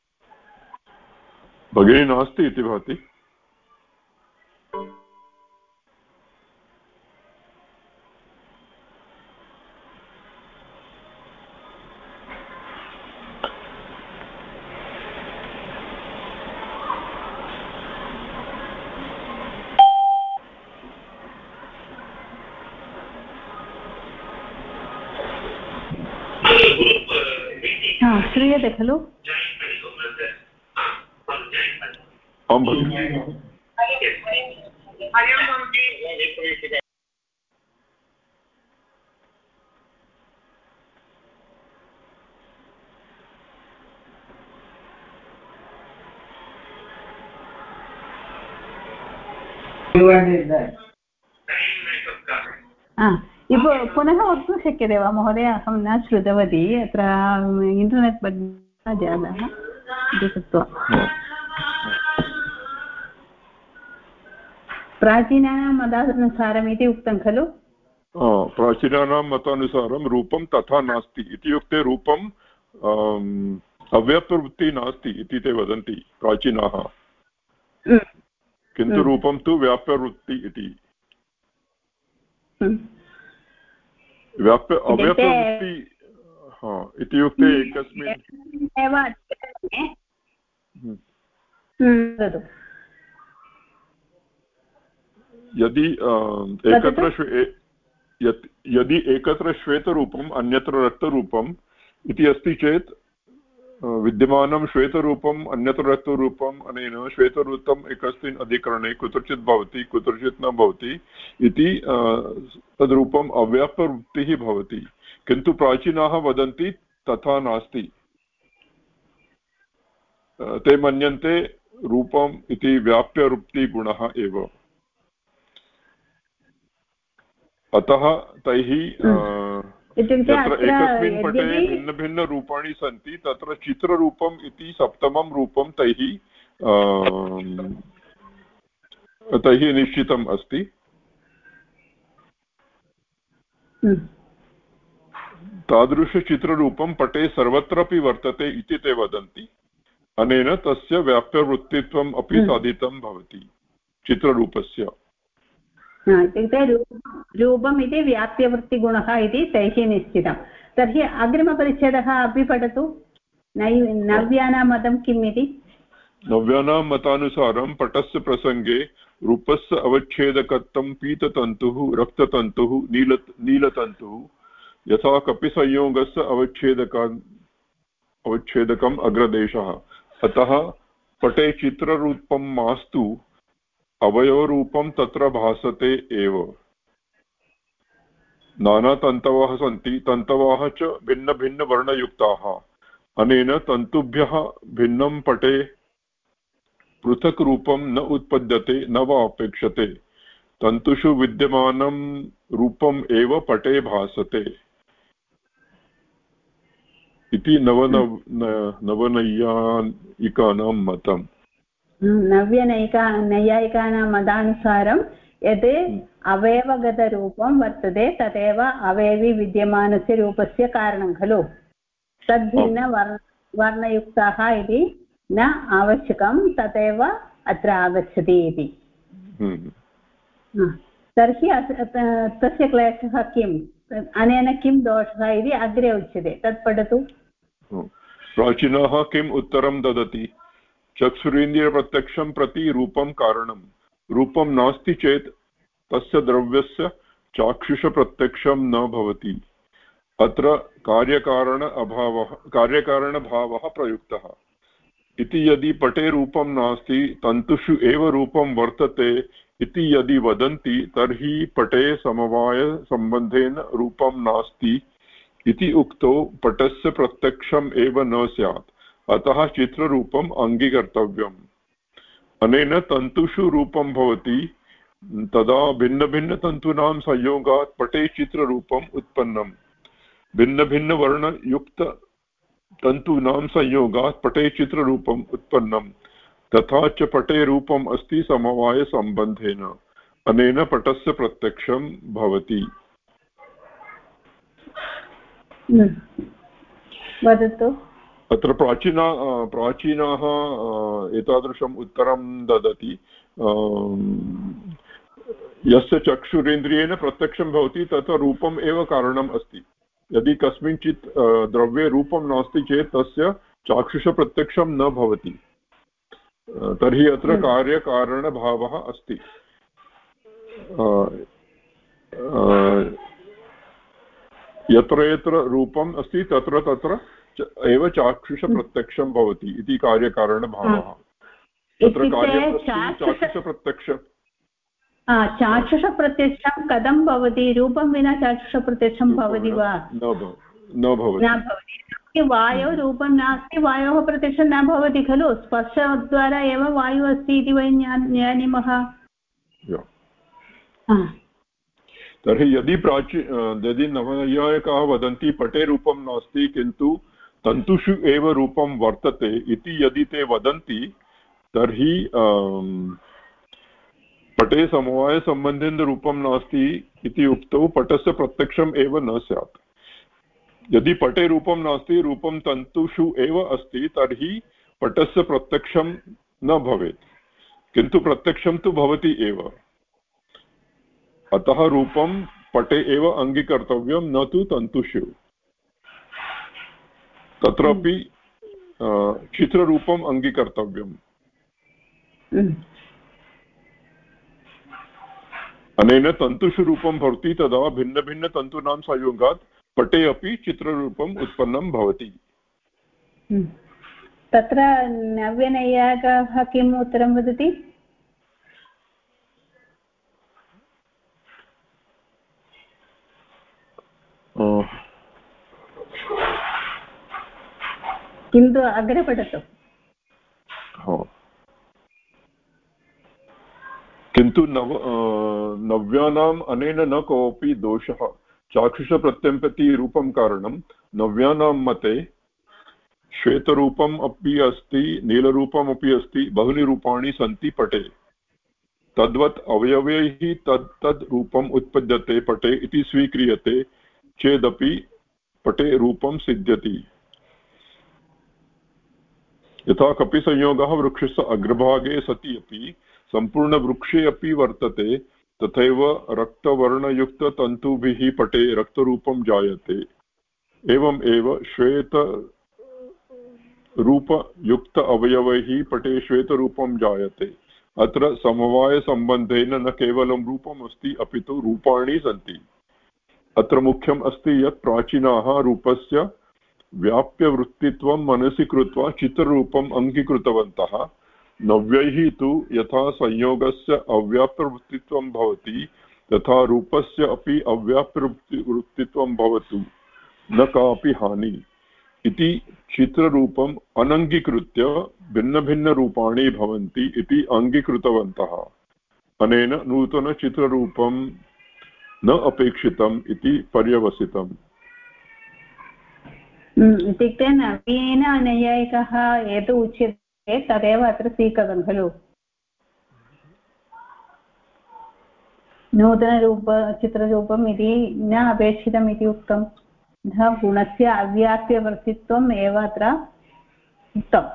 भगिनी नास्ति इति भाति। श्रूयते खलु? आं भगिनि। पुनः वक्तुं शक्यते वा महोदय? अहं न श्रुतवती, अत्र इण्टर्नेट् मध्ये जातः इति कृत्वा। प्राचीनानां मतानुसारम् इति उक्तं खलु? प्राचीनानां मतानुसारं रूपं तथा नास्ति इत्युक्ते रूपम् अव्याप्तवृत्तिः नास्ति इति ते वदन्ति प्राचीनाः, किन्तु रूपं तु व्याप्यवृत्ति इति। अव्याप्तवृत्ति इत्युक्ते एकस्मिन् यदि एकत्र श्वेतरूपम् अन्यत्र रक्तरूपम् इति अस्ति चेत् विद्यमानं श्वेतरूपम् अन्यत्र रक्तरूपम् अनेन श्वेतरूपम् एकस्मिन् अधिकरणे कुत्रचित् भवति कुत्रचित् न भवति इति तद्रूपम् अव्याप्तवृत्तिः भवति। किन्तु प्राचीनाः वदन्ति तथा नास्ति। ते मन्यन्ते रूपम् इति व्याप्यवृत्तिगुणः एव। अतः तैः इत्युक्ते एकस्मिन् पटे भिन्नभिन्नरूपाणि सन्ति तत्र चित्ररूपम् इति सप्तमं रूपं तैः निश्चितम् अस्ति। तादृशचित्ररूपं पटे सर्वत्रापि वर्तते इति ते वदन्ति। अनेन तस्य व्याप्यवृत्तित्वम् अपि साधितं भवति चित्ररूपस्य। इत्युक्ते रूपम् इति व्याप्यवृत्तिगुणः इति तैः निश्चितं। तर्हि अग्रिमपरिच्छेदः अपि पठतु। नव्यानां मतं किम् इति? नव्यानां मतानुसारं पटस्य प्रसङ्गे रूपस्य अवच्छेदकत्वं पीततन्तुः रक्ततन्तुः नीलतन्तुः यथा कपिसंयोगस्य अवच्छेदकम् अग्रदेशः। अतः पटे चित्ररूपं मास्तु अवयवरूपं तत्र भासते एव। नानातन्तवः सन्ति, तन्तवः च भिन्नभिन्नवर्णयुक्ताः। अनेन तन्तुभ्यः भिन्नं पटे पृथक् रूपं न उत्पद्यते न वा अपेक्षते। तन्तुषु विद्यमानं रूपम् एव पटे भासते इति नवनैयायिकानां मतम्। नैयायिकानां मतानुसारं यत् अवयवगतरूपं वर्तते तदेव अवयवी विद्यमानस्य रूपस्य कारणं खलु। तद्भिन्नवर्णयुक्ताः इति न आवश्यकं, तदेव अत्र आगच्छति इति। तर्हि तस्य क्लेशः किम्, अनेन किं दोषः इति अग्रे उच्यते, तत् पठतु। प्राचीनाः किम् उत्तरं ददति? चक्षुरेन्द्रियप्रत्यक्षं प्रति रूपं कारणं। रूपं नास्ति चेत् तस्य द्रव्यस्य चाक्षुषप्रत्यक्षं न भवति। अत्र कार्यकारणभावः प्रयुक्तः इति। यदि पटे रूपं नास्ति तन्तुषु एव रूपं वर्तते इति यदि वदन्ति तर्हि पटे समवायसम्बन्धेन रूपं नास्ति इति उक्तो पटस्य प्रत्यक्षम् एव न स्यात्। अतः चित्ररूपम् अङ्गीकर्तव्यम्। अनेन तन्तुषु रूपं भवति, तदा भिन्नभिन्नतन्तूनां संयोगात् पटे चित्ररूपम् उत्पन्नम्। भिन्नभिन्नवर्णयुक्ततन्तूनां संयोगात् पटे चित्ररूपम् उत्पन्नम्। तथा च पटे रूपम् अस्ति समवायसम्बन्धेन। अनेन पटस्य प्रत्यक्षं भवति। वदतु। अत्र प्राचीनाः एतादृशम् उत्तरं ददति। यस्य चक्षुरेन्द्रियेण प्रत्यक्षं भवति तत्र रूपम् एव कारणम् अस्ति। यदि कस्मिंश्चित् द्रव्ये रूपं नास्ति चेत् तस्य चाक्षुषप्रत्यक्षं न भवति। तर्हि अत्र कार्यकारणभावः अस्ति। यत्र यत्र रूपम् अस्ति तत्र तत्र एव चाक्षुषप्रत्यक्षं भवति इति कार्यकारणभावः। तत्र चाक्षुषप्रत्यक्षं कथं भवति? रूपं विना चाक्षुषप्रत्यक्षं भवति वा? न भवति। वायोः रूपं नास्ति, वायोः प्रत्यक्षं न भवति खलु। स्पर्शद्वारा एव वायुः अस्ति इति वयं जानीमः। तर्हि यदि नवनैयायिकाः वदन्ति पटे रूपं नास्ति किन्तु तन्तुषु एव रूपं वर्तते इति यदि ते वदन्ति तर्हि पटे समवायसम्बन्धेन रूपं नास्ति इति उक्तौ पटस्य प्रत्यक्षम् एव न स्यात्। यदि पटे रूपं नास्ति, रूपं तन्तुषु एव अस्ति, तर्हि पटस्य प्रत्यक्षं न भवेत्, किन्तु प्रत्यक्षं तु भवति एव। अतः रूपं पटे एव अङ्गीकर्तव्यं, न तु तन्तुषु। तत्रापि चित्ररूपम् अङ्गीकर्तव्यम्। अनेन तन्तुषु रूपं भवति, तदा भिन्नभिन्नतन्तूनां संयोगात् पटे अपि चित्ररूपम् उत्पन्नं भवति। तत्र नव्यनैयायिकः किम् उत्तरं वदति? किन्तु अग्रे पठतु। किन्तु नव्यानाम् अनेन न कोऽपि दोषः। चाक्षुषप्रत्ययं प्रति रूपं कारणं नव्यानां मते श्वेतरूपम् अपि अस्ति नीलरूपम् अपि अस्ति बहूनि रूपाणि सन्ति पटे तद्वत् अवयवैः तद् रूपम् उत्पद्यते पटे इति स्वीक्रियते चेदपि पटे रूपं सिद्ध्यति यथा कपिसंयोगः वृक्षस्य अग्रभागे सति अपि सम्पूर्णवृक्षे अपि वर्तते तथैव रक्तवर्णयुक्ततन्तुभिः पटे रक्तरूपं जायते एवम् एव श्वेतरूपयुक्त अवयवैः पटे श्वेतरूपं जायते अत्र समवायसम्बन्धेन न केवलं रूपम् अस्ति अपि तु रूपाणि सन्ति अत्र मुख्यम् अस्ति यत् प्राचीनाः रूपस्य व्याप्यवृत्तित्वं मनसि कृत्वा चित्ररूपम् अङ्गीकृतवन्तः नव्यैः तु यथा संयोगस्य अव्याप्यवृत्तित्वं भवति तथा रूपस्य अपि अव्याप्यवृत्तित्वं भवतु न कापि हानि इति चित्ररूपम् अनङ्गीकृत्य भिन्नभिन्नरूपाणि भवन्ति इति अङ्गीकृतवन्तः अनेन नूतनचित्ररूपं न अपेक्षितम् इति पर्यवसितम् इत्युक्ते नवीन नैयायिकः यत् उच्यते तदेव अत्र स्वीकृतं खलु नूतनरूप चित्ररूपम् इति न अपेक्षितम् इति उक्तं गुणस्य अव्याप्यवर्तित्वम् एव अत्र उक्तम्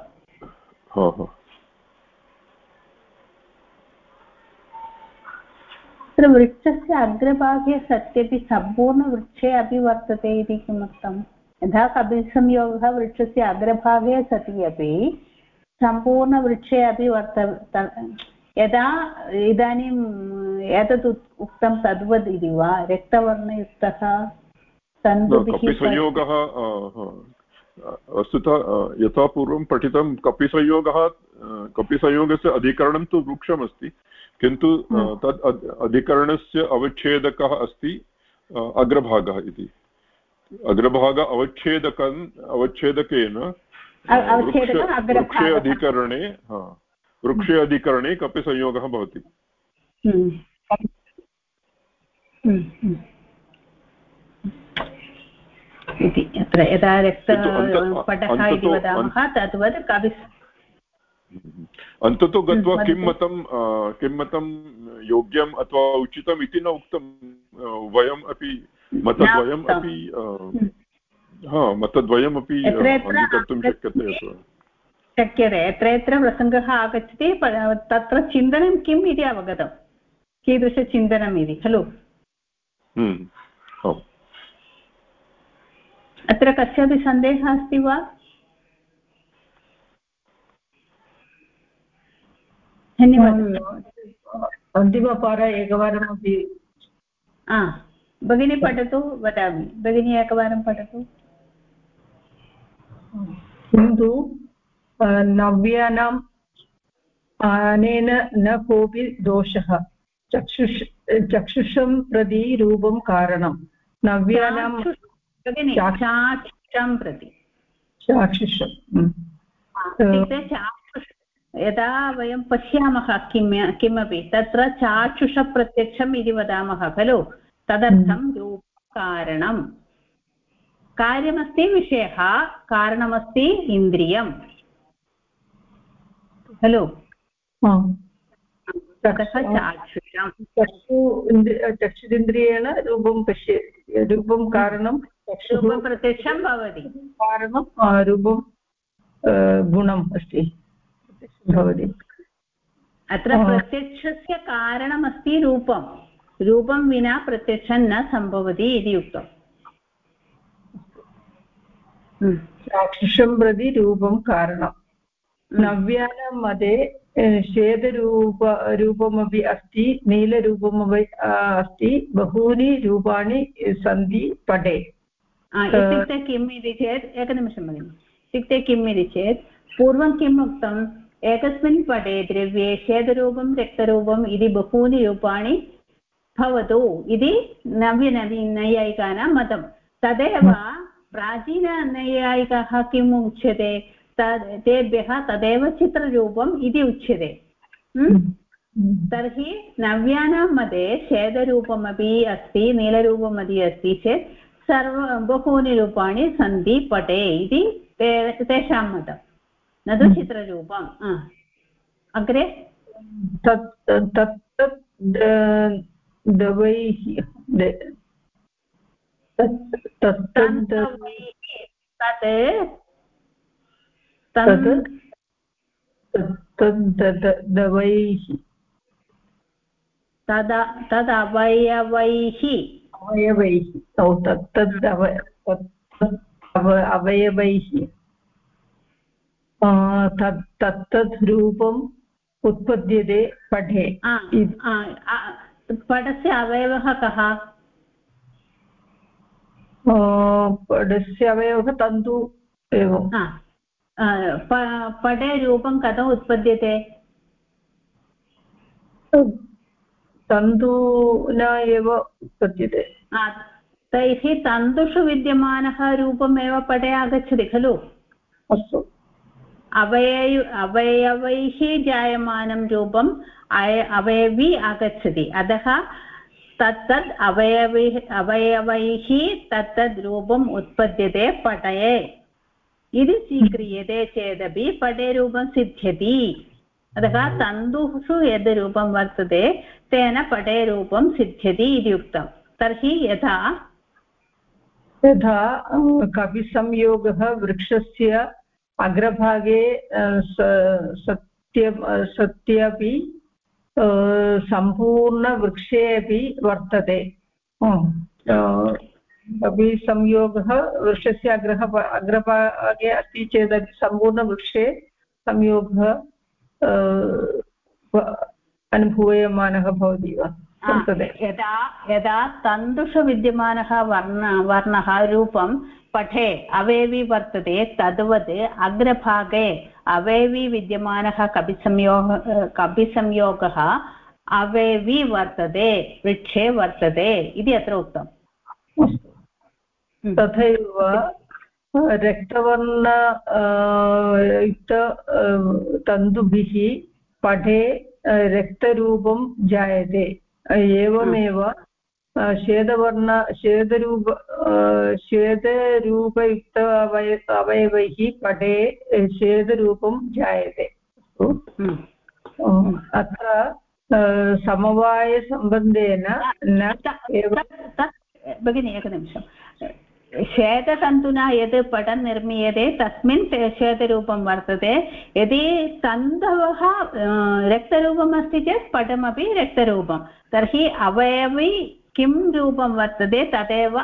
अत्र वृक्षस्य अग्रभागे सत्यपि सम्पूर्णवृक्षे अपि वर्तते इति किमर्थम् यथा कपिसंयोगः वृक्षस्य अग्रभागे सति अपि सम्पूर्णवृक्षे अपि यदा इदानीम् एतत् उक्तं तद्वद् इति वा रक्तवर्णयुक्तः कपिसंयोगः वस्तुतः यथा पूर्वं पठितं कपिसंयोगस्य अधिकरणं तु वृक्षमस्ति किन्तु तद् अधिकरणस्य अवच्छेदकः अस्ति अग्रभागः इति अग्रभाग अवच्छेदकेन वृक्षे अधिकरणे कपिसंयोगः भवति इति अत्र यदा रक्तपटः इति वदामः तद्वत् अन्ततो गत्वा किं मतं योग्यम् अथवा उचितम् इति न उक्तं वयम् अपि मतद्वयमपि अङ्गीकर्तुं शक्यते यत्र यत्र प्रसङ्गः आगच्छति तत्र चिन्तनं किम् इति अवगतं कीदृशचिन्तनम् इति खलु अत्र कस्यापि सन्देहः अस्ति वा धन्यवादः अन्तिमपारा एकवारमपि भगिनी पठतु वदामि भगिनी एकवारं पठतु किन्तु नव्यानाम् अनेन न कोऽपि दोषः चक्षुषं प्रति रूपं कारणं नव्यानां चाक्षुषं प्रति यदा वयं पश्यामः किमपि तत्र चाक्षुषप्रत्यक्षम् इति वदामः खलु तदर्थं रूपकारणं कार्यमस्ति विषयः कारणमस्ति इन्द्रियं खलु चक्षुरिन्द्रियेण रूपं पश्य रूपं कारणं रूपप्रत्यक्षं भवति कारणं रूपं गुणम् अस्ति भवति अत्र प्रत्यक्षस्य कारणमस्ति रूपं विना प्रत्यक्षं न सम्भवति इति उक्तम् चाक्षुषं प्रति रूपं कारणं नव्यानां मते श्वेतरूपमपि अस्ति नीलरूपमपि अस्ति बहूनि रूपाणि सन्ति पटे इत्युक्ते किम् इति चेत् एकनिमिषं भगिनि इत्युक्ते किम् इति चेत् पूर्वं किम् उक्तम् एकस्मिन् पटे द्रव्ये श्वेतरूपं रक्तरूपम् इति बहूनि रूपाणि भवतु इति नव्यनैयायिकानां मतं तदेव प्राचीननैयायिकाः किम् उच्यते तेभ्यः तदेव चित्ररूपम् इति उच्यते तर्हि नव्यानां मध्ये छेदरूपमपि अस्ति नीलरूपमपि अस्ति चेत् बहूनि रूपाणि सन्ति पटे इति तेषां मतं न तु चित्ररूपम् अग्रे तत् दवैः तदवयवैः अवयवैः तत्तद् रूपम् उत्पद्यते पठे पटस्य अवयवः कः पटस्य अवयवः तन्तु एव पटे रूपं कथम् उत्पद्यते तन्तुना एव उत्पद्यते तैः तन्तुषु विद्यमानः रूपमेव पटे आगच्छति खलु अस्तु अवयवैः जायमानं रूपम् अवयवी आगच्छति अतः तत्तद् अवयवैः तत्तद् रूपम् उत्पद्यते पटये इति स्वीक्रियते चेदपि पटे रूपं सिद्ध्यति अतः तन्तुषु यद् रूपं वर्तते तेन पटे रूपं सिद्ध्यति इति उक्तं तर्हि यथा कविसंयोगः वृक्षस्य अग्रभागे सत्यपि सम्पूर्णवृक्षे अपि वर्तते कविसंयोगः वृक्षस्य अग्रभागे अस्ति चेदपि सम्पूर्णवृक्षे संयोगः अनुभूयमानः भवति वा यदा तन्तुषु विद्यमानः वर्णः रूपं पठे अवयवी वर्तते तद्वत् अग्रभागे अवयवी विद्यमानः कपिसंयोगः अवयवी वर्तते वृक्षे वर्तते इति अत्र उक्तम् तथैव रक्तवर्ण युक्त तन्तुभिः पठे रक्तरूपं जायते एवमेव श्वेतरूपयुक्त अवयवैः पटे श्वेतरूपं जायते अत्र समवायसम्बन्धेन न एव भगिनि एकनिमिषं श्वेततन्तुना यत् पटं निर्मीयते तस्मिन् श्वेतरूपं वर्तते यदि तन्तवः रक्तरूपम् अस्ति चेत् पटमपि रक्तरूपं तर्हि अवयवी किं रूपं वर्तते तदेव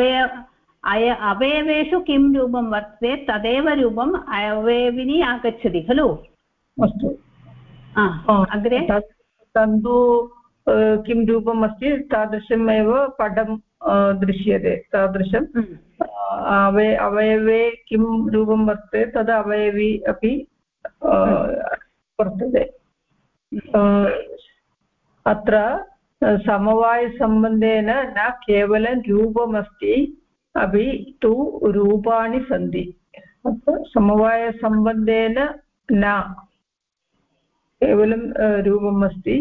अवयवेषु किं रूपं वर्तते तदेव रूपम् अवयविनी आगच्छति खलु अस्तु अग्रे तन्तु किं रूपम् अस्ति तादृशमेव पटं दृश्यते तादृशम् अवयवे किं रूपं वर्तते तद् अवयवी अपि वर्तते अत्र समवायसम्बन्धेन न केवलं रूपमस्ति अपि तु रूपाणि सन्ति अत्र समवायसम्बन्धेन न केवलं रूपम् अस्ति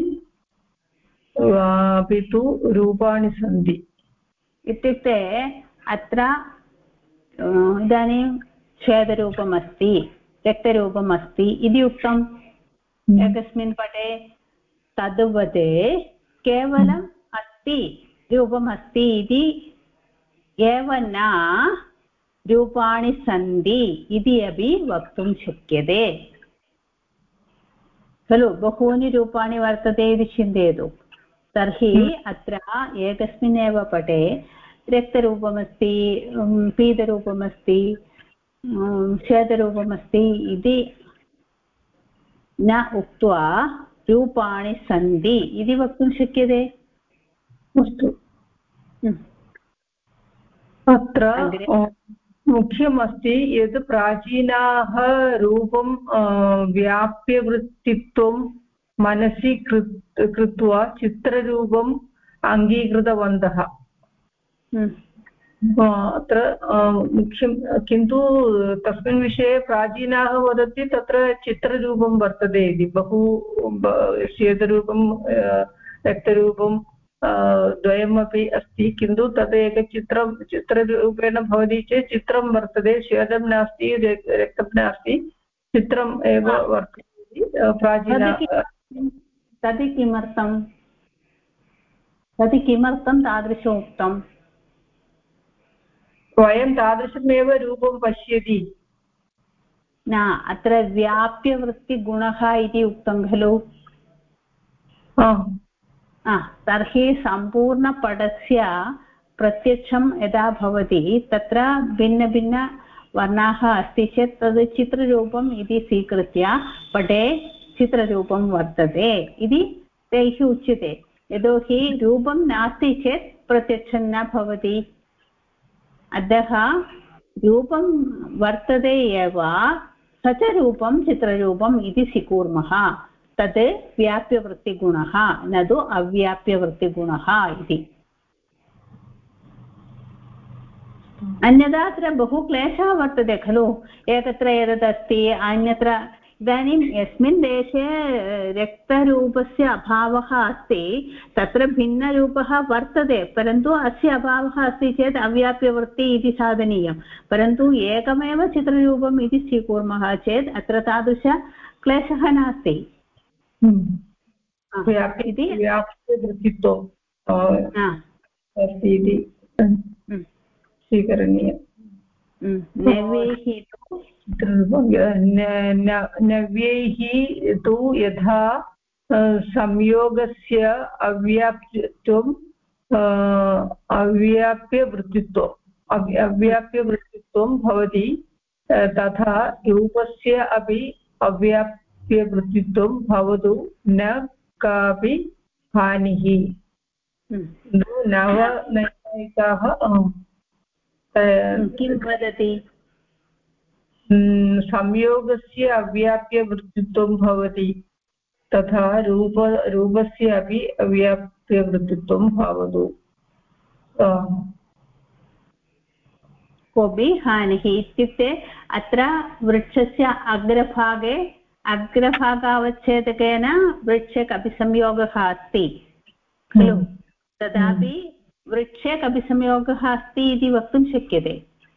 अपि तु रूपाणि सन्ति इत्युक्ते अत्र इदानीं श्वेतरूपमस्ति रक्तरूपमस्ति इति उक्तम् एकस्मिन् पटे तद्वत् केवलम् अस्ति रूपमस्ति इति एव न रूपाणि सन्ति इति अपि वक्तुं शक्यते खलु बहूनि रूपाणि वर्तते इति चिन्तयतु तर्हि अत्र एकस्मिन्नेव पटे रक्तरूपमस्ति पीतरूपमस्ति श्वेतरूपमस्ति इति न उक्त्वा रूपाणि सन्ति इति वक्तुं शक्यते अस्तु अत्र मुख्यमस्ति यत् प्राचीनाः रूपं व्याप्यवृत्तित्वं मनसि कृत्वा चित्ररूपम् अङ्गीकृतवन्तः अत्र मुख्यं किन्तु तस्मिन् विषये प्राचीनाः वदन्ति तत्र चित्ररूपं वर्तते इति बहु श्वेतरूपं रक्तरूपं द्वयमपि अस्ति किन्तु तद् चित्ररूपेण भवति चेत् चित्रं वर्तते श्वेतं नास्ति रक्तं नास्ति चित्रम् एव वर्तते प्राचीन तद् किमर्थं तादृशम् उक्तम् वयं तादृशमेव रूपं पश्यति न अत्र व्याप्यवृत्तिगुणः इति उक्तं खलु तर्हि सम्पूर्णपटस्य प्रत्यक्षं यदा भवति तत्र भिन्नभिन्नवर्णाः अस्ति चेत् तद् चित्ररूपम् इति स्वीकृत्य पटे चित्ररूपं वर्तते इति तैः उच्यते यतोहि रूपं नास्ति चेत् प्रत्यक्षं न भवति अतः रूपं वर्तते एव स च रूपं चित्ररूपम् इति स्वीकुर्मः तद् व्याप्यवृत्तिगुणः न तु अव्याप्यवृत्तिगुणः इति अन्यथा अत्र बहु क्लेशः वर्तते खलु एकत्र एतदस्ति अन्यत्र इदानीं यस्मिन् देशे रक्तरूपस्य अभावः अस्ति तत्र भिन्नरूपः वर्तते परन्तु अस्य अभावः अस्ति चेत् अव्याप्यवृत्ति इति साधनीयं परन्तु एकमेव चित्ररूपम् इति स्वीकुर्मः चेत् अत्र तादृश क्लेशः नास्ति व्याप्यवृत्तित्वम् अस्ति इति स्वीकरणीयम् नव्यैः तु यथा संयोगस्य अव्याप्यवृत्तित्वं भवति तथा रूपस्य अपि अव्याप्यवृत्तित्वं भवतु न कापि हानिः नवनैयायिकाः किं वदति संयोगस्य अव्याप्यवृत्तित्वं भवति तथा रूपस्य अपि अव्याप्यवृत्तित्वं भवतु कोऽपि हानिः इत्युक्ते अत्र वृक्षस्य अग्रभागावच्छेदकेन वृक्षे कपिसंयोगः अस्ति खलु तदापि वृक्षे कपिसंयोगः अस्ति इति वक्तुं शक्यते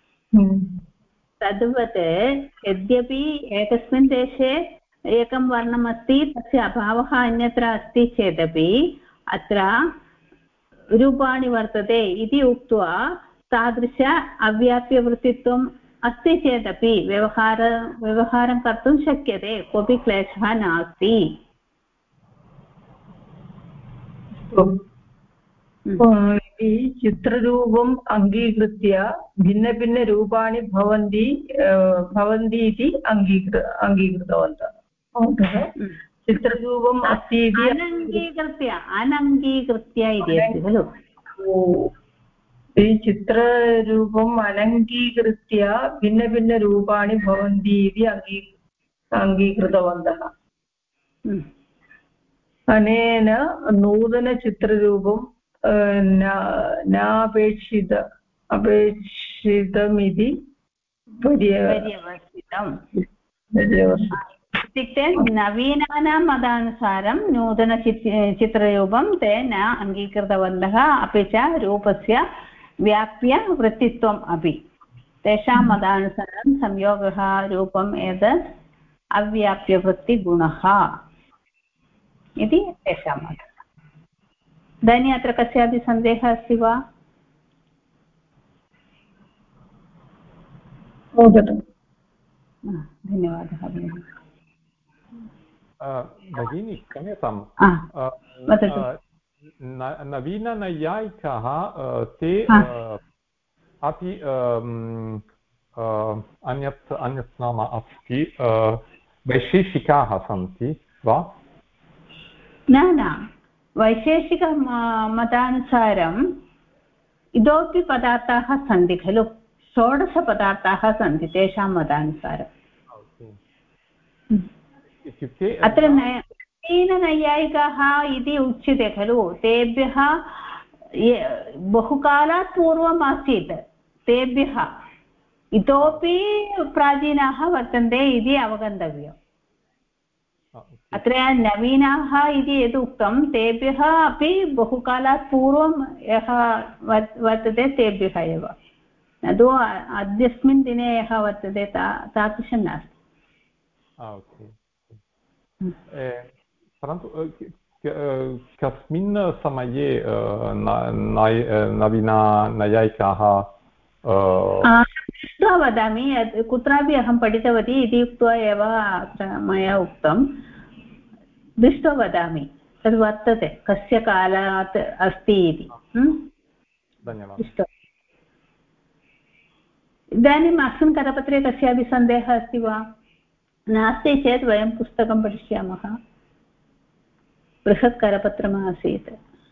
तद्वत् यद्यपि एकस्मिन् देशे एकं वर्णमस्ति तस्य अभावः अन्यत्र अस्ति चेदपि अत्र रूपाणि वर्तते इति उक्त्वा तादृश अव्याप्यवृत्तित्वम् अस्ति चेदपि व्यवहारं कर्तुं शक्यते कोऽपि क्लेशः नास्ति चित्ररूपम् अङ्गीकृत्य भिन्नभिन्नरूपाणि भवन्ति इति अङ्गीकृतवन्तः चित्ररूपम् अस्ति इति अनङ्गीकृत्य इति अस्ति खलु चित्ररूपम् अनङ्गीकृत्य भिन्नभिन्नरूपाणि भवन्ति इति अङ्गीकृतवन्तः अनेन नूतनचित्ररूपं अपेक्षितमिति पर्यवसितम् इत्युक्ते नवीनानां मतानुसारं नूतनचित्ररूपं ते न अङ्गीकृतवन्तः अपि च रूपस्य व्याप्यवृत्तित्वम् अपि तेषां मतानुसारं संयोगः रूपम् एतत् अव्याप्यवृत्तिगुणः इति तेषां मतम् इदानीम् अत्र कस्यापि सन्देहः अस्ति वा धन्यवादः भगिनी क्षम्यतां नवीननैयायिकाः ते अपि अन्यत् नाम अस्ति वैशेषिकाः सन्ति वा न वैशेषिकमतानुसारम् इतोपि पदार्थाः सन्ति खलु 16 पदार्थाः सन्ति तेषां मतानुसारम् अत्र नैयायिकाः इति उच्यते खलु तेभ्यः बहुकालात् पूर्वम् आसीत् तेभ्यः इतोपि प्राचीनाः वर्तन्ते इति अवगन्तव्यम्। अत्र नवीनाः इति यद् उक्तं तेभ्यः अपि बहुकालात् पूर्वं यः वर्तते तेभ्यः एव, न तु अद्यस्मिन् दिने यः वर्तते तादृशं नास्ति। परन्तु कस्मिन् समये नैयायिकाः दृष्ट्वा वदामि, कुत्रापि अहं पठितवती इति उक्त्वा एव अत्र मया उक्तं, दृष्ट्वा वदामि तद् वर्तते कस्य कालात् अस्ति इति। धन्यवादः। इदानीम् अस्मिन् करपत्रे कस्यापि सन्देहः अस्ति वा? नास्ति चेत् वयं पुस्तकं पठिष्यामः। बृहत् करपत्रमासीत्।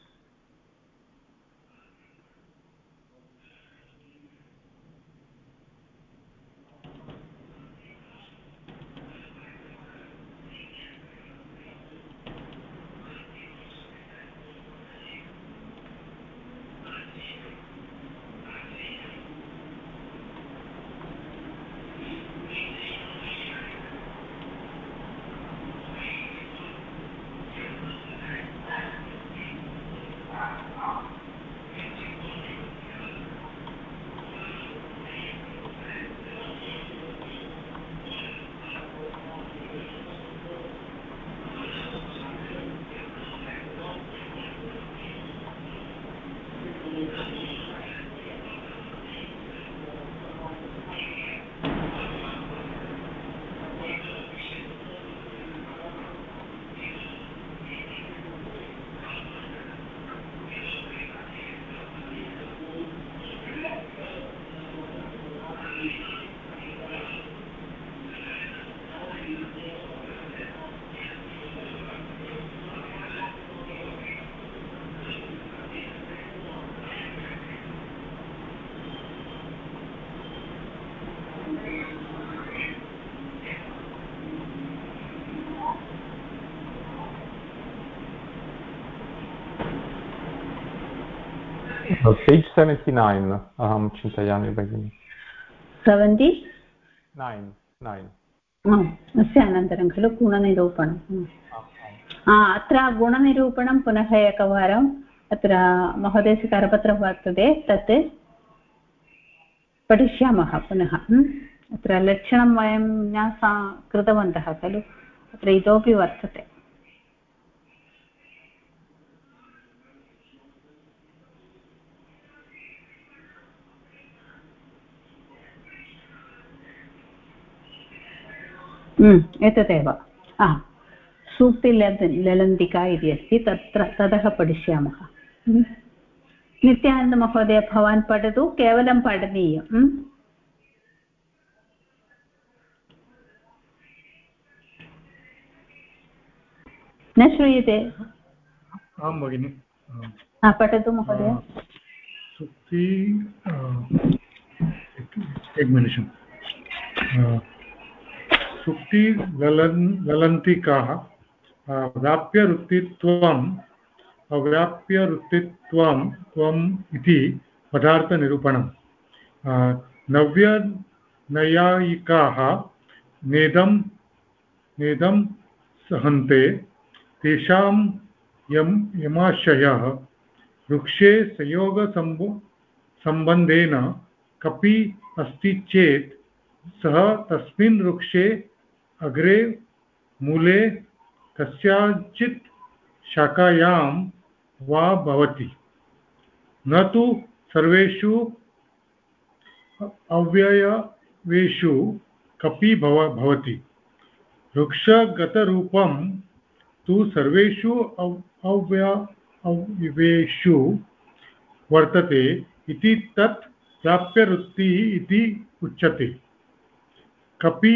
Page 79 अहं चिन्तयामि भगिनि। 79 अस्य अनन्तरं खलु गुणनिरूपणम्। अत्र गुणनिरूपणं पुनः एकवारम् अत्र महोदयस्य करपत्रं वर्तते, तत् पठिष्यामः पुनः। अत्र लक्षणं वयं न कृतवन्तः खलु, अत्र इतोपि वर्तते। एतदेव सूक्तिललन्तिका इति अस्ति, ततः पठिष्यामः। नित्यानन्दमहोदय भवान् पठतु, केवलं पठनीयम्। न श्रूयते? आं भगिनि, पठतु महोदय। सूक्ति एक निमिषम्। सूक्ति ललन्तिकाः व्याप्यवृत्तित्वम् अव्याप्यवृत्तित्वं त्वम् इति पदार्थनिरूपणम्। नव्यनैयायिकाः नेदं सहन्ते, तेषां यमाशयः वृक्षे संयोगसम्बन्धेन कपि अस्ति चेत् सः तस्मिन् वृक्षे अग्रे मूले कस्याचित् शाखायां वा भवति, न तु सर्वेषु अवयवेषु कपि भवति। वृक्षगतरूपं तु सर्वेषु अवयवेषु वर्तते इति तत् व्याप्यवृत्तिः इति उच्यते। कपि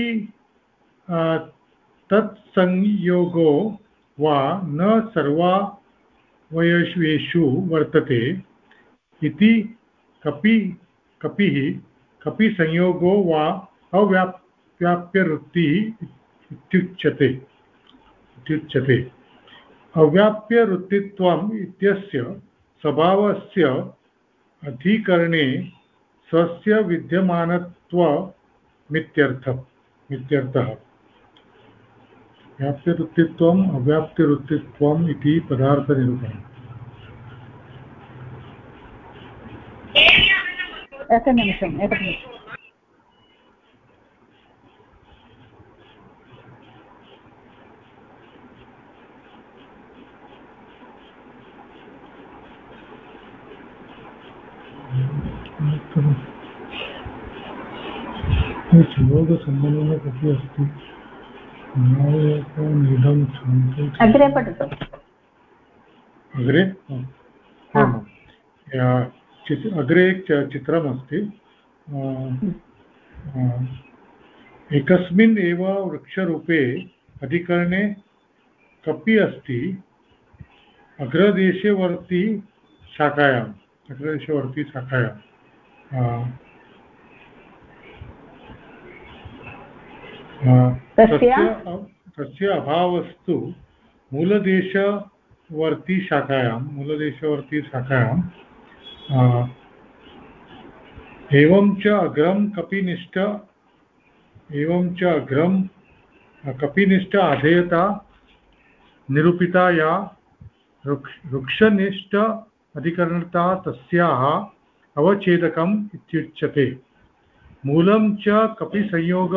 तत्संयोगो वा न सर्वावयवेषु वर्तते इति कपि संयोगो वा अव्याप्यवृत्तिः इत्युच्यते। अव्याप्यवृत्तित्वम् इत्यस्य स्वभावस्य अधिकरणे स्वस्य विद्यमानत्वमित्यर्थः व्याप्तिरुक्तित्वम् अव्याप्तिरुक्तित्वम् इति पदार्थनिरूपणम् एकनिमिषम् संयोगसम्बन्धः कति अस्ति अग्रे पठतु अग्रे अग्रे एक चित्रमस्ति एकस्मिन् एव वृक्षरूपे अधिकरणे कपि अस्ति अग्रदेशवर्ती शाखायां तस्य अभावस्तु मूलदेशवर्ती शाखायां एवं च अग्रं कपिनिष्ठ अधेयता निरूपिता या वृक्षनिष्ठ अधिकरणता तस्याः अवच्छेदकम् इत्युच्यते मूलं च कपि संयोग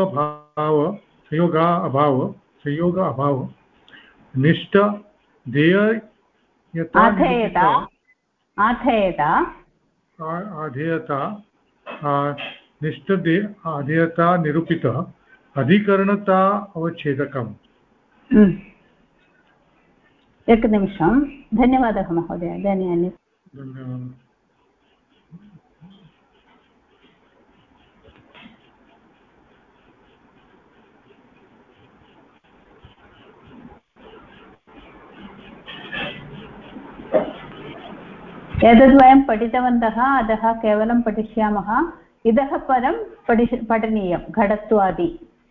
अभाव निष्ठ आधेयता निरूपित अधिकरणता अवच्छेदकम् एकनिमिषं धन्यवादः महोदय धन्यवादः एतद् वयं पठितवन्तः अतः केवलं पठिष्यामः इतः परं पठनीयं घटत्वादि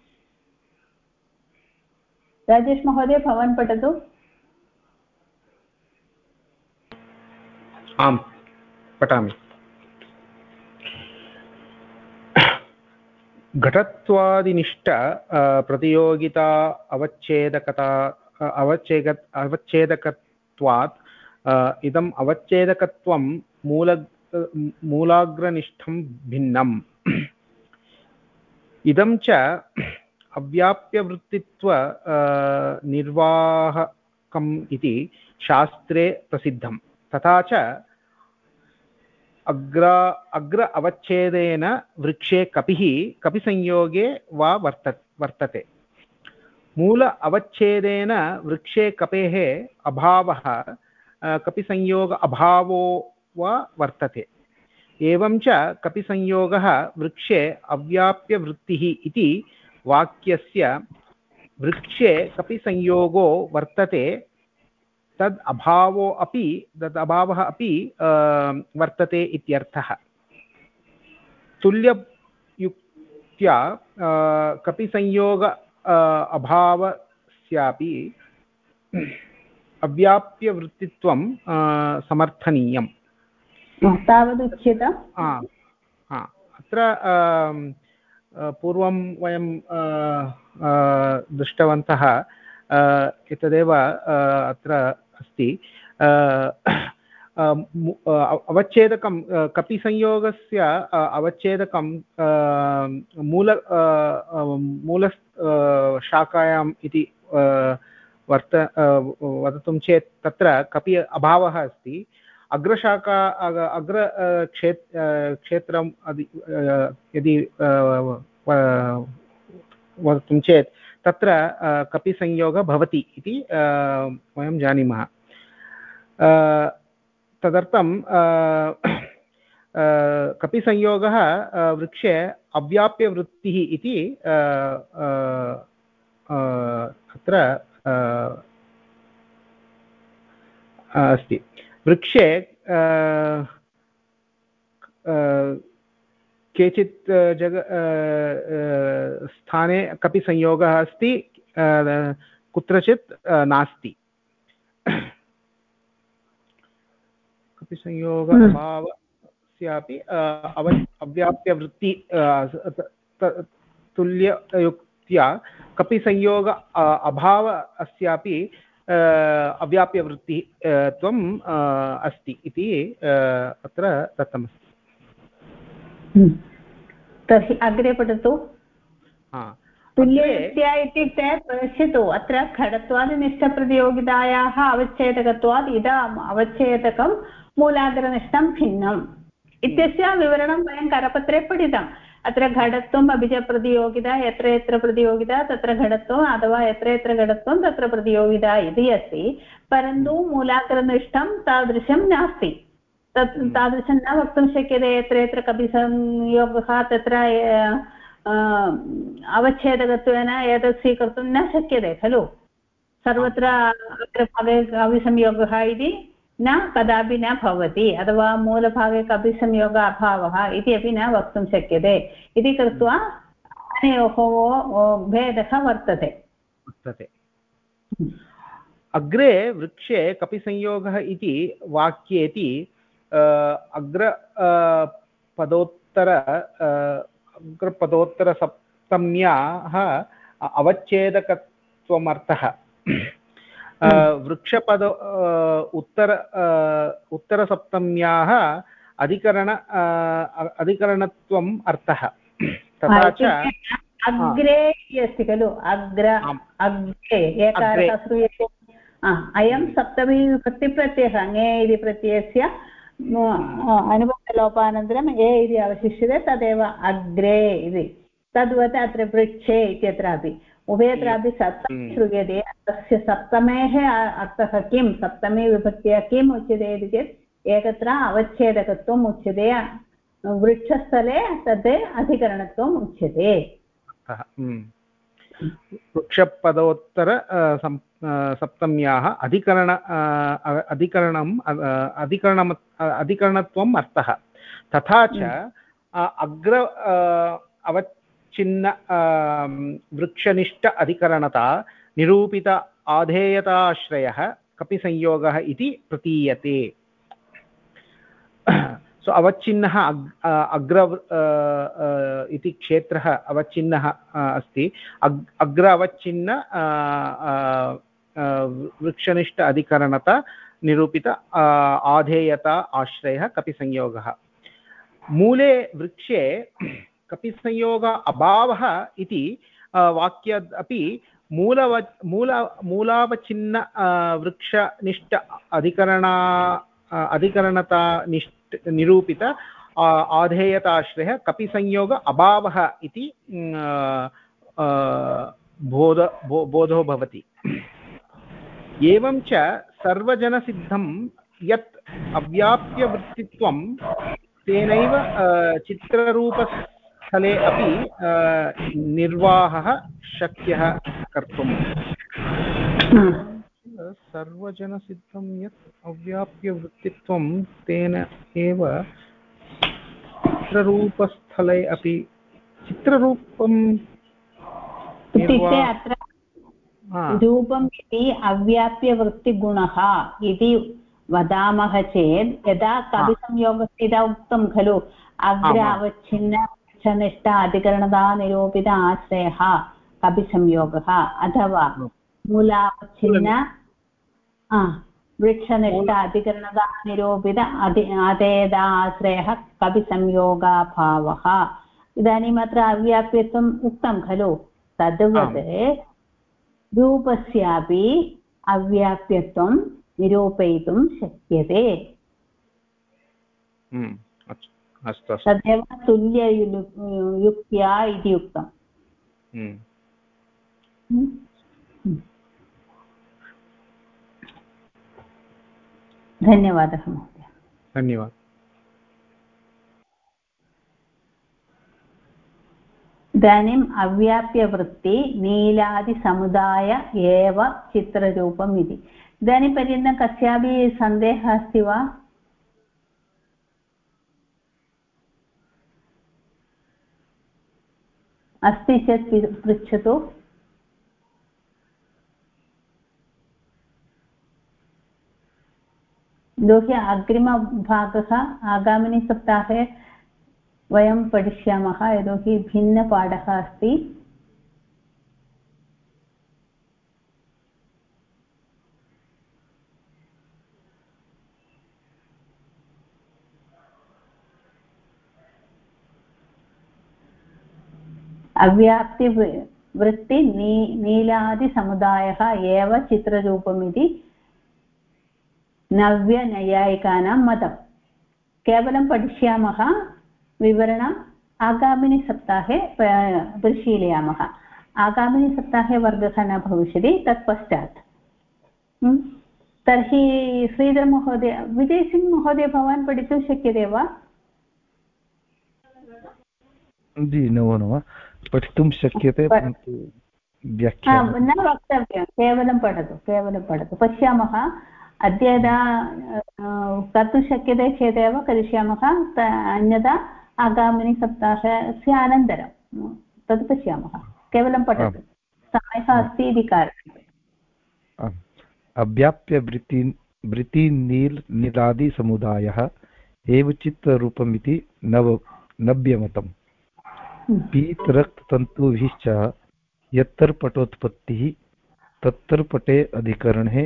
राजेश महोदय भवान् पठतु आम् पठामि घटत्वादिनिष्ठ प्रतियोगिता अवच्छेदकत्वात् इदम् अवच्छेदकत्वं मूलाग्रनिष्ठं भिन्नम् इदं च अव्याप्यवृत्तित्व निर्वाहकम् इति शास्त्रे प्रसिद्धं तथा च अग्र अवच्छेदेन वृक्षे कपिसंयोगे वा वर्तते मूल अवच्छेदेन वृक्षे कपेः अभावः कपिसंयोग अभावो वा वर्तते एवं च कपिसंयोगः वृक्षे अव्याप्यवृत्तिः इति वाक्यस्य वृक्षे कपिसंयोगो वर्तते तद् अभावः अपि वर्तते इत्यर्थः तुल्ययुक्त्या कपिसंयोग अभावस्यापि अव्याप्यवृत्तित्वं समर्थनीयम् तावदुच्यते अत्र पूर्वं वयं दृष्टवन्तः एतदेव अत्र अस्ति अवच्छेदकं कपिसंयोगस्य अवच्छेदकं मूल शाखायाम् इति वक्तुं चेत् तत्र कपि अभावः अस्ति अग्रशाखा क्षेत्रं यदि वक्तुं चेत् तत्र कपिसंयोगः भवति इति वयं जानीमः तदर्थं कपिसंयोगः वृक्षे अव्याप्यवृत्तिः इति अत्र अस्ति वृक्षे केचित् स्थाने कपिसंयोगः अस्ति कुत्रचित् नास्ति कपिसंयोग अभावस्य सर्वजनसिद्धस्यापि अव्याप्यवृत्ति तुल्ययुक्त्या कपि संयोग अभाव अस्यापि अव्याप्यवृत्तिः त्वम् अस्ति इति अत्र दत्तमस्ति। तर्हि अग्रे पठतु। तुल्ययुक्त्या इत्युक्ते पश्यतु, अत्र खडत्वादिनिष्ठप्रतियोगितायाः अवच्छेदकत्वात् इदम् अवच्छेदकं मूलाग्रनिष्ठं भिन्नम् इत्यस्य विवरणं वयं करपत्रे पठितम्। अत्र घटत्वम् अपि च प्रतियोगिता, यत्र यत्र प्रतियोगिता तत्र घटत्वम्, अथवा यत्र यत्र घटत्वं तत्र प्रतियोगिता इति अस्ति। परन्तु मूलाग्रनिष्ठं तादृशं नास्ति। तादृशं न वक्तुं शक्यते यत्र यत्र कपि संयोगः तत्र अवच्छेदकत्वेन एतत् स्वीकर्तुं न शक्यते खलु। सर्वत्र अग्रभागे कविसंयोगः इति न कदापि न भवति, अथवा मूलभागे कविसंयोग अभावः इति अपि न वक्तुं शक्यते इति कृत्वा अनयोः भेदः वर्तते। अग्रे वृक्षे कपिसंयोगः इति वाक्येति अग्रपदोत्तरसप्तम्याः अवच्छेदकत्वमर्थः। वृक्षपद उत्तरसप्तम्याः अधिकरणत्वम् अर्थः। तथा च अग्रे इति अस्ति खलु, अग्रे एकारः श्रूयते। अयं सप्तमी विभक्तिप्रत्ययः ङे इति प्रत्ययस्य अनुबन्धलोपानन्तरम् ए इति अवशिष्यते, तदेव अग्रे इति। तद्वत् अत्र वृक्षे इत्यत्रापि उभयत्रापि सप्तमी श्रूयते। तस्य सप्तमेः अर्थः किं, सप्तमी विभक्त्या किम् उच्यते इति चेत् एकत्र अवच्छेदकत्वम् उच्यते, वृक्षस्थले तद् अधिकरणत्वम् उच्यते। वृक्षपदोत्तर सप्तम्याः अधिकरणत्वम् अर्थः। तथा च अग्र अवच्छिन्न वृक्षनिष्ठ अधिकरणता निरूपित आधेयताश्रयः कपिसंयोगः इति प्रतीयते। सो अवच्छिन्नः अग्र इति क्षेत्रः अवच्छिन्नः अस्ति। अग्र अवच्छिन्न वृक्षनिष्ठ अधिकरणता निरूपित आधेयता आश्रयः कपिसंयोगः। मूले वृक्षे कपिसंयोग अभावः इति वाक्यात् अपि मूलावच्छिन्न वृक्षनिष्ठ अधिकरणता निरूपित आधेयताश्रयः कपिसंयोग अभावः इति बोधो भवति। एवं च सर्वजनसिद्धं यत् अव्याप्यवृत्तित्वं तेनैव चित्ररूपस्थले अपि निर्वाहः शक्यः कर्तुम्। सर्वजनसिद्धं यत् अव्याप्यवृत्तित्वं तेन एव चित्ररूपस्थले अपि चित्ररूपम् इत्युक्ते अत्र रूपम् इति अव्याप्यवृत्तिगुणः इति वदामः चेत्, यदा कविसंयोगस्य इति उक्तं खलु, अग्र अवच्छिन्न वृक्षनिष्ठ अधिकरणता निरूपित आश्रयः कविसंयोगः, अथवा मूलावच्छिन्न वृक्षनिष्ठ अधिकरणता निरूपित अधेयता आश्रयः कविसंयोगाभावः। इदानीम् अत्र अव्याप्यत्वम् उक्तं खलु, तद्वत् रूपस्यापि अव्याप्यत्वं निरूपयितुं शक्यते। तदेव तुल्ययुक्त्या इति उक्तम्। धन्यवादः महोदय। धन्यवादः। इदानीम् अव्याप्यवृत्ति नीलादिसमुदाय एव चित्ररूपम् इति। इदानीं पर्यन्तं कस्यापि सन्देहः अस्ति वा? अस्ति चेत् पृच्छतु। यतोहि अग्रिमभागः आगामिनि सप्ताहे वयं पठिष्यामः यतोहि भिन्नपाठः अस्ति। अव्याप्तिवृत्ति नीलादिसमुदायः एव चित्ररूपमिति नव्यनैयायिकानां मतं। केवलं पठिष्यामः, विवरणम् आगामिनि सप्ताहे परिशीलयामः। आगामिनि सप्ताहे वर्गः न भविष्यति, तत्पश्चात्। तर्हि श्रीधरमहोदय, विजयसिंहमहोदय, भवान् पठितुं शक्यते वा? जि नमो पठितुं शक्यते, परन्तु व्याख्यानं न वक्तव्यं, केवलं पठतु पश्यामः। अद्य यदा कर्तुं शक्यते चेदेव करिष्यामः, अन्यथा आगामिनि सप्ताहस्य अनन्तरं तद् पश्यामः। केवलं पठतु, समयः अस्ति इति कारणात्। अव्याप्यवृत्तिनीलादिसमुदायः एव चित्तरूपमिति नव्यमतम्। पीतरक्ततन्तुभिश्च यत्र पटोत्पत्तिः तत्र पटे अधिकरणे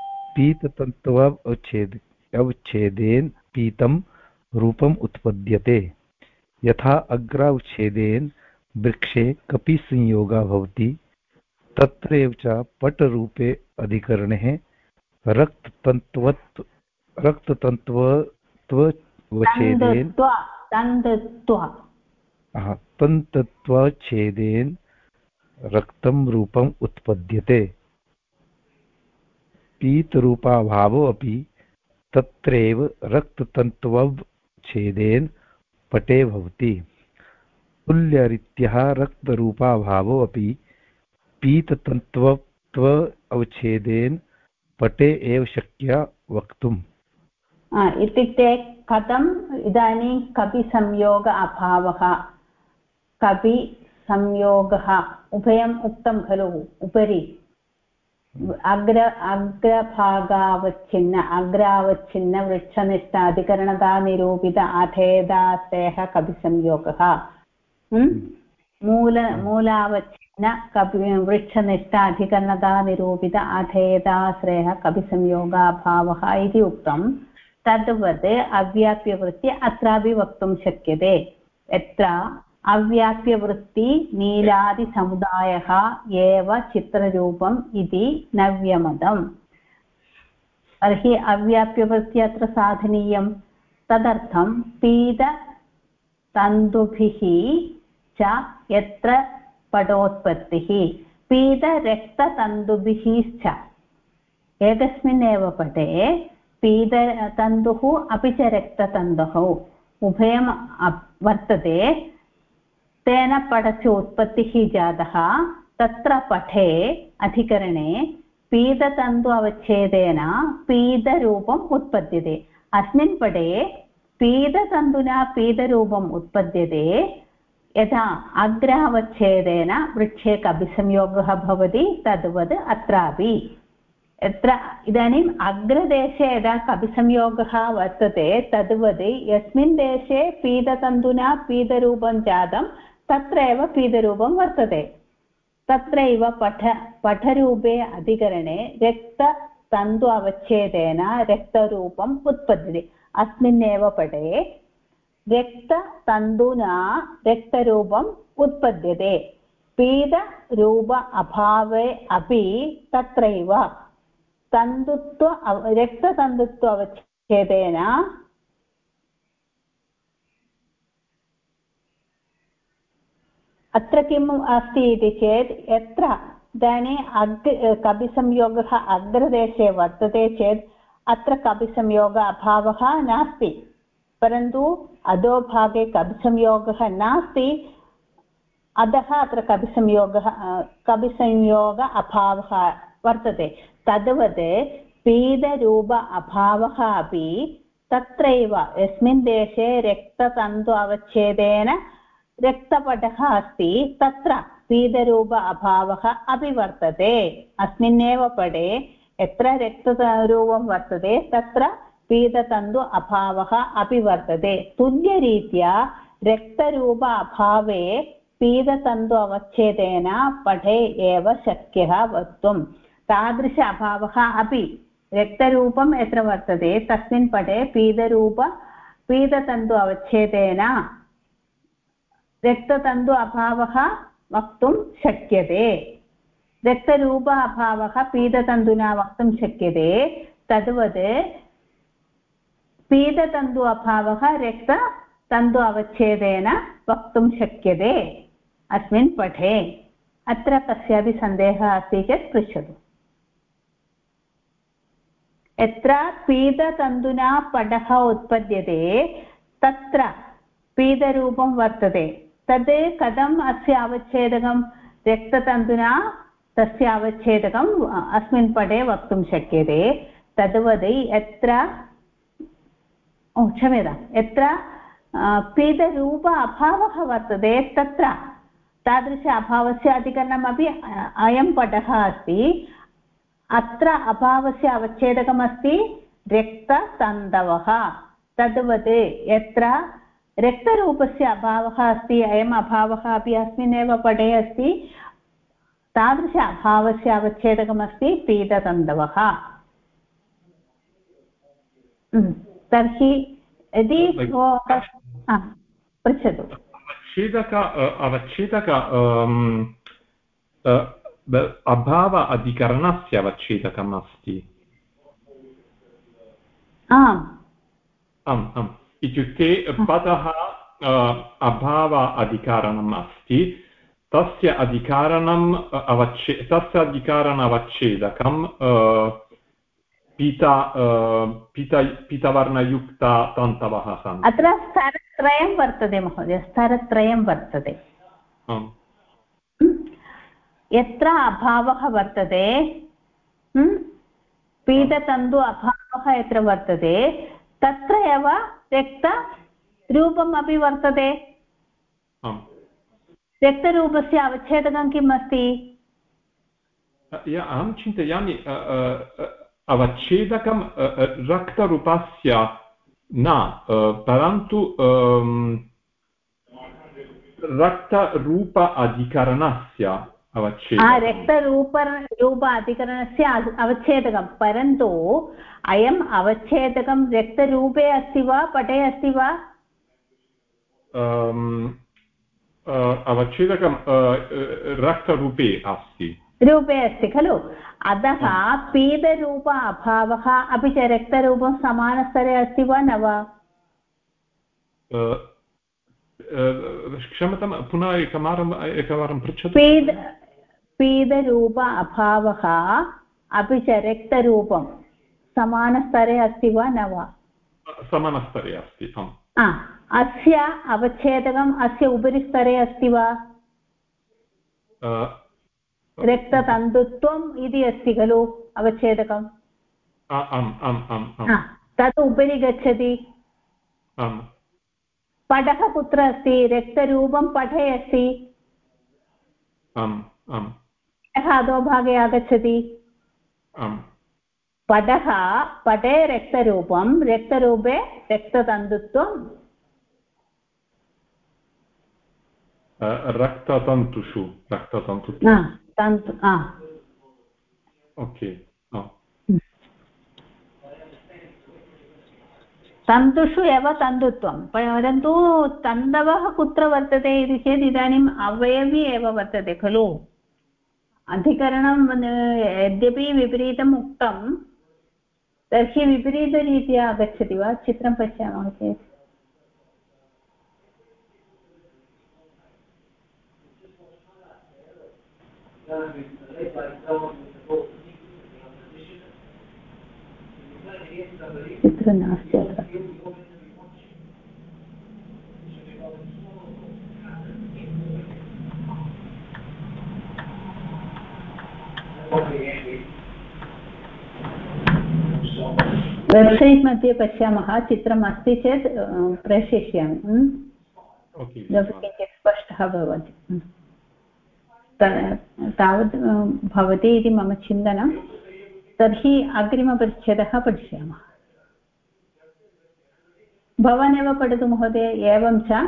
पीततन्तवच्छेदेन पीतं रूपम् उत्पद्यते। यथा अग्रावच्छेदेन वृक्षे कपि संयोगः भवति, तत्रैव च पटरूपे अधिकरणे तन्तत्वच्छेदेन रक्तं रूपम् उत्पद्यते। पीतरूपाभावो अपि तत्रैव रक्ततन्तवच्छेदेन पटे भवति। तुल्यरीत्या रक्तरूपाभावो अपि पीततन्तवच्छेदेन पटे एव शक्य वक्तुम्। इत्युक्ते कथम् इदानीं कपिसंयोग अभावः, कपिसंयोगः उभयम् उक्तं खलु। उपरि अग्रावच्छिन्न वृक्षनिष्ठाधिकरणता निरूपित अथेदाश्रयः कपिसंयोगः। मूलावच्छिन्न वृक्षनिष्ठाधिकरणता निरूपित अथेदाश्रयः कपिसंयोगाभावः इति उक्तं। तद्वत् अव्याप्यवृत्ति अत्रापि वक्तुं शक्यते। यत्र अव्याप्यवृत्ति नीलादिसमुदायः एव चित्ररूपम् इति नव्यमतम्। तर्हि अव्याप्यवृत्ति अत्र साधनीयं। तदर्थं पीततन्तुभिः च यत्र पटोत्पत्तिः, पीतरक्ततन्तुभिः च एकस्मिन्नेव पटे पीततन्तुः अपि च रक्ततन्तुः उभयं वर्तते। तेन पटस्य उत्पत्तिः जातः। तत्र पटे अधिकरणे पीततन्तु अवच्छेदेन पीतरूपम् उत्पद्यते। अस्मिन् पटे पीततन्तुना पीतरूपम् उत्पद्यते। यथा अग्रावच्छेदेन वृक्षे कपिसंयोगः भवति, तद्वत् अत्रापि। यत्र इदानीम् अग्रदेशे यदा कपिसंयोगः वर्तते, तद्वत् यस्मिन् देशे पीततन्तुना पीतरूपं जातं तत्रैव पीतरूपं वर्तते। तत्रैव पठरूपे अधिकरणे रक्ततन्तु अवच्छेदेन रक्तरूपम् उत्पद्यते। अस्मिन्नेव पटे रक्ततन्तुना रक्तरूपम् उत्पद्यते। पीतरूप अभावे अपि तत्रैव रक्ततन्तुत्व अवच्छेदेन अत्र किम् अस्ति इति चेत्, यत्र इदानीं कपिसंयोगः अग्रदेशे वर्तते चेत् अत्र कपिसंयोग अभावः नास्ति, परन्तु अधोभागे कपिसंयोगः नास्ति, अतः अत्र कपिसंयोग अभावः वर्तते। तद्वत् पीतरूप अभावः अपि तत्रैव यस्मिन् देशे रक्ततन्तु अवच्छेदेन रक्तपटः अस्ति, तत्र पीतरूप अभावः अपि वर्तते। अस्मिन्नेव पटे यत्र रक्तरूपं वर्तते तत्र पीततन्तु अभावः अपि वर्तते तुल्यरीत्या रक्तरूप अभावे पीततन्तु अवच्छेदेन पठे एव शक्यः वक्तुं तादृश अभावः अपि रक्तरूपं यत्र वर्तते तस्मिन् पटे पीततन्तु अवच्छेदेन रक्ततन्तु अभावः वक्तुं शक्यते रक्तरूप अभावः पीततन्तुना वक्तुं शक्यते तद्वत् पीततन्तु अभावः रक्ततन्तु अवच्छेदेन वक्तुं शक्यते अस्मिन् पठे अत्र कस्यापि सन्देहः अस्ति चेत् पृच्छतु यत्र पीततन्तुना पटः उत्पद्यते तत्र पीतरूपं वर्तते तद् कथम् अस्य अवच्छेदकं रक्ततन्तुना तस्य अवच्छेदकम् अस्मिन् पटे वक्तुं शक्यते तद्वत् यत्र क्षम्यतां यत्र पीतरूप अभावः वर्तते तत्र तादृश अभावस्य अधिकरणमपि अयं पटः अस्ति अत्र अभावस्य अवच्छेदकमस्ति रक्ततन्तवः तद्वत् यत्र रक्तरूपस्य अभावः अस्ति अयम् अभावः अपि अस्मिन्नेव पटे अस्ति तादृश अभावस्य अवच्छेदकमस्ति पीततन्तवः तर्हि यदि पृच्छतु अवच्छेदक अभाव अधिकरणस्य अवच्छेदकम् अस्ति आम् आम् इत्युक्ते पदः अभाव अधिकरणम् अस्ति तस्य अधिकरणम् पीतवर्णयुक्ततन्तवः सन्ति अत्र स्तरत्रयं वर्तते महोदय स्तरत्रयं वर्तते यत्र अभावः वर्तते पीततन्तु अभावः यत्र वर्तते तत्र एव रक्तरूपम् अपि वर्तते रक्तरूपस्य अवच्छेदकं किम् अस्ति अहं चिन्तयामि अवच्छेदकं रक्तरूपस्य न परन्तु रक्तरूप अधिकरणस्य रक्तरूप अधिकरणस्य अवच्छेदकं परन्तु अयम् अवच्छेदकं रक्तरूपे अस्ति वा पटे अस्ति वा अवच्छेदकं रक्तरूपे अस्ति खलु अतः पीतरूप अभावः अपि च रक्तरूपं समानस्तरे अस्ति वा न वा क्षम्यतां पुनः एकवारं पृच्छतु पीतरूप अभावः अपि च रक्तरूपं समानस्तरे अस्ति वा न वा समानस्तरे अस्ति अस्य अवच्छेदकम् अस्य उपरि स्तरे अस्ति वा रक्ततन्तुत्वम् इति अस्ति खलु अवच्छेदकम् तत् उपरि गच्छति पटः कुत्र अस्ति रक्तरूपं पटे अस्ति अधोभागे आगच्छति पटे रक्तरूपं रक्तरूपे रक्ततन्तुत्वं रक्ततन्तुषु ओके तन्तुषु एव तन्तुत्वं परन्तु तन्तवः कुत्र वर्तते इति चेत् इदानीम् अवयवी एव वर्तते खलु अधिकरणं यद्यपि विपरीतम् उक्तं तर्हि विपरीतरीत्या आगच्छति वा चित्रं पश्यामः चेत् चित्रं नास्ति अत्र वेब्सैट् मध्ये पश्यामः चित्रम् अस्ति चेत् प्रेषयिष्यामि किञ्चित् स्पष्टः भवति तावत् भवति इति मम चिन्तनं तर्हि अग्रिमपरिच्छेदः पठिष्यामः भवानेव पठतु महोदय। एवं च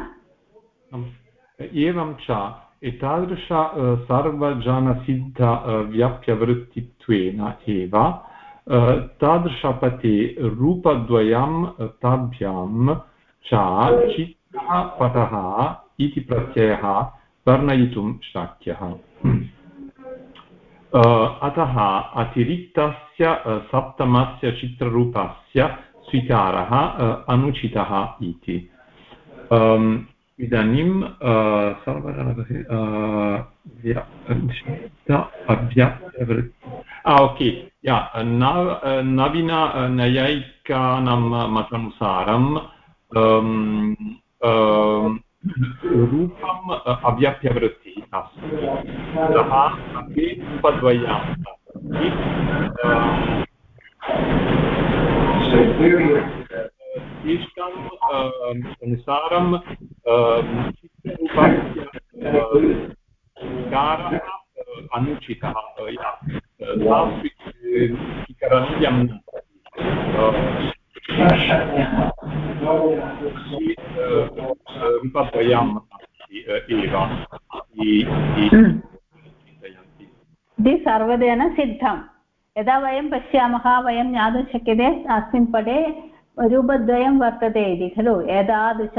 एवं च एतादृश सर्वजनसिद्ध व्याप्यवृत्तित्वेन एव तादृशपते रूपद्वयं ताभ्यां च चित्रः पटः इति प्रत्ययः वर्णयितुं शक्यः। अतः अतिरिक्तस्य सप्तमस्य चित्ररूपस्य स्वीकारः अनुचितः इति। इदानीं ओके नवीन नैयायिकानां मतानुसारं रूपम् अव्याप्यवृत्तिः अस्ति। अतः अपि रूपद्वयं तेषाम् अनुसारं चित्ररूपस्य स्वीकारः अनुचितः स्वीकरणीयं रूपद्वयम् एव चिन्तयन्ति। सर्वदेन सिद्धं यदा वयं पश्यामः वयं ज्ञातुं शक्यते अस्मिन् पटे रूपद्वयं वर्तते इति खलु। एतादृश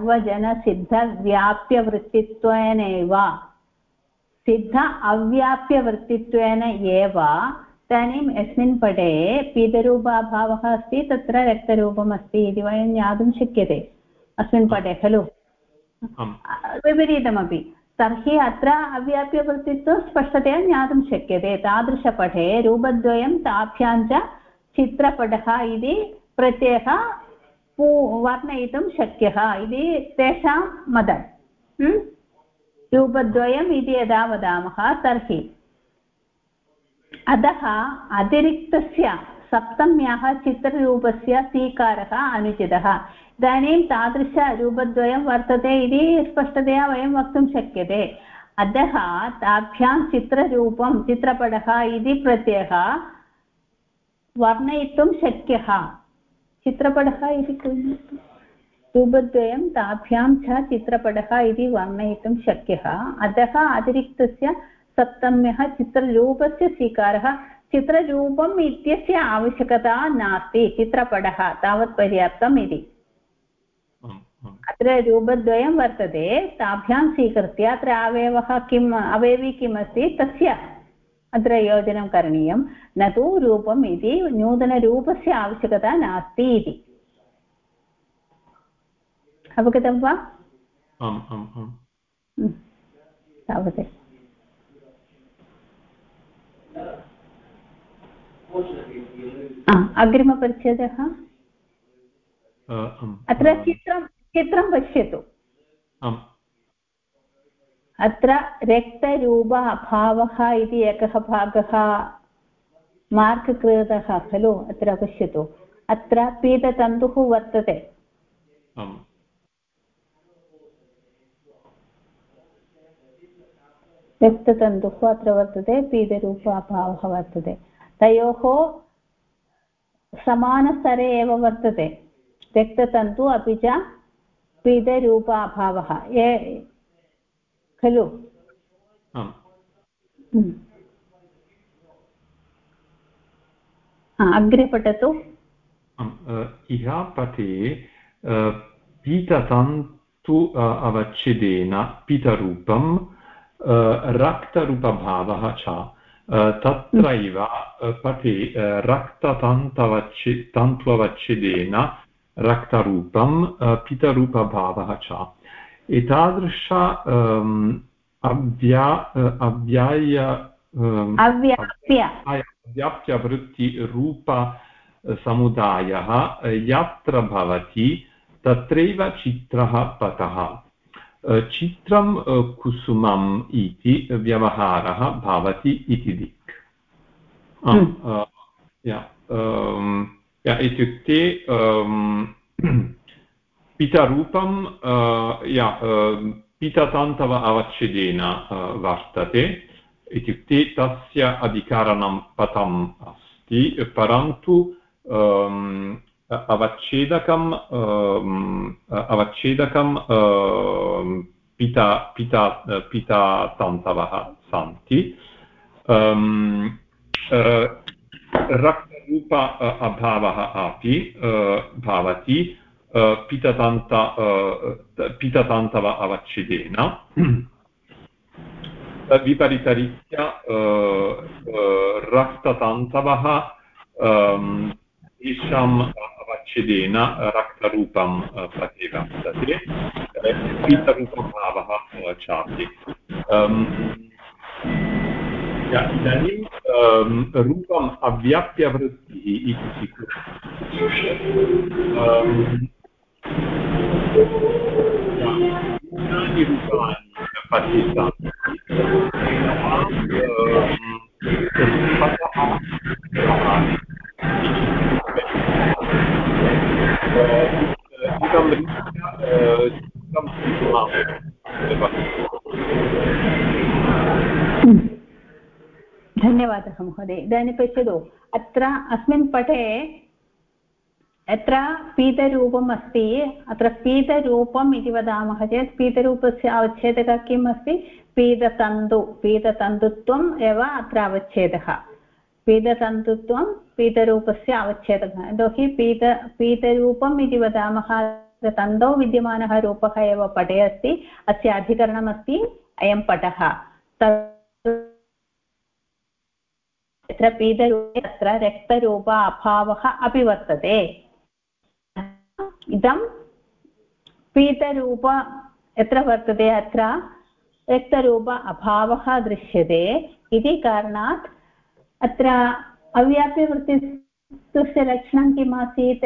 सर्वजनसिद्धव्याप्यवृत्तित्वेनैव सिद्ध अव्याप्यवृत्तित्वेन एव इदानीं यस्मिन् पटे पीतरूपाभावः अस्ति तत्र रक्तरूपम् अस्ति इति वयं ज्ञातुं शक्यते अस्मिन् पटे खलु। विपरीतमपि तर्हि अत्र अव्याप्यवृत्तित्वं स्पष्टतया ज्ञातुं शक्यते। तादृशपटे रूपद्वयं ताभ्यां च चित्रपटः इति प्रत्ययः वर्णयितुं शक्यः इति तेषां मतं। रूपद्वयम् इति यदा वदामः तर्हि अतः अतिरिक्तस्य सप्तम्याः चित्ररूपस्य स्वीकारः अनुचितः। इदानीं तादृशरूपद्वयं वर्तते इति स्पष्टतया वयं वक्तुं शक्यते। अतः ताभ्यां चित्ररूपं चित्रपटः इति प्रत्ययः वर्णयितुं शक्यः। चित्रपटः इति रूपद्वयं ताभ्यां च चित्रपटः इति वर्णयितुं शक्यः। अतः अतिरिक्तस्य सप्तम्यः चित्ररूपस्य स्वीकारः। चित्ररूपम् इत्यस्य आवश्यकता नास्ति, चित्रपटः तावत् पर्याप्तम् इति। अत्र रूपद्वयं वर्तते ताभ्यां स्वीकृत्य अत्र अवयवः किम् अवयवी किम् अस्ति तस्य अत्र योजनं करणीयं, न तु रूपम् इति नूतनरूपस्य आवश्यकता नास्ति इति। अवगतं वा? तावत्। अग्रिमपरिच्छेदः अत्र चित्रं पश्यतु। अत्र रक्तरूप अभावः इति एकः भागः मार्क् कृतः खलु। अत्र पश्यतु, अत्र पीततन्तुः वर्तते। रक्ततन्तुः अत्र वर्तते, पीतरूप अभावः वर्तते। तयोः समानस्तरे एव वर्तते रक्ततन्तु अपि च पीतरूप अभावः खलु। अग्रे पठतु। इह पटे पीततन्तु अवच्छेदेन पीतरूपं रक्तरूपभावः च तत्रैव पटे रक्ततन्तवच्छेदेन रक्तरूपं पीतरूपभावः च। एतादृश अव्याप्यवृत्तिरूपसमुदायः यत्र भवति तत्रैव चित्रः पटः। चित्रं कुसुमम् इति व्यवहारः भवति इति दिक्। इत्युक्ते पीतरूपं पीततन्तव अवच्छेदेन वर्तते, इत्युक्ते तस्य अधिकरणं पटम् अस्ति, परन्तु अवच्छेदकं पिता तन्तवः सन्ति रक्तरूप अभावः अपि भवति पिततन्तव अवच्छेदेन विपरीतरीत्या रक्ततन्तवः तेषाम् अवच्छेदेन रक्तरूपं प्रत्येव वर्तते पितरूपभावः चापि इदानीं रूपम् अव्याप्यवृत्तिः इति रूपाणि पठितानि धन्यवादः महोदय। इदानीं पश्यतु अत्र अस्मिन् पटे यत्र पीतरूपम् अस्ति अत्र पीतरूपम् इति वदामः चेत् पीतरूपस्य अवच्छेदकः किम् अस्ति पीततन्तुत्वम् एव अत्र अवच्छेदः पीततन्तुत्वं पीतरूपस्य अवच्छेदकः यतोहि पीतरूपम् इति वदामः तन्तौ विद्यमानः रूपः एव पटे अस्ति अस्य अधिकरणमस्ति अयं पटः यत्र पीतरूपे तत्र रक्तरूप अभावः अपि वर्तते इदं पीतरूप यत्र वर्तते अत्र रक्तरूप अभावः दृश्यते इति कारणात् अत्र अव्याप्यवृत्तिस्य लक्षणं किम् आसीत्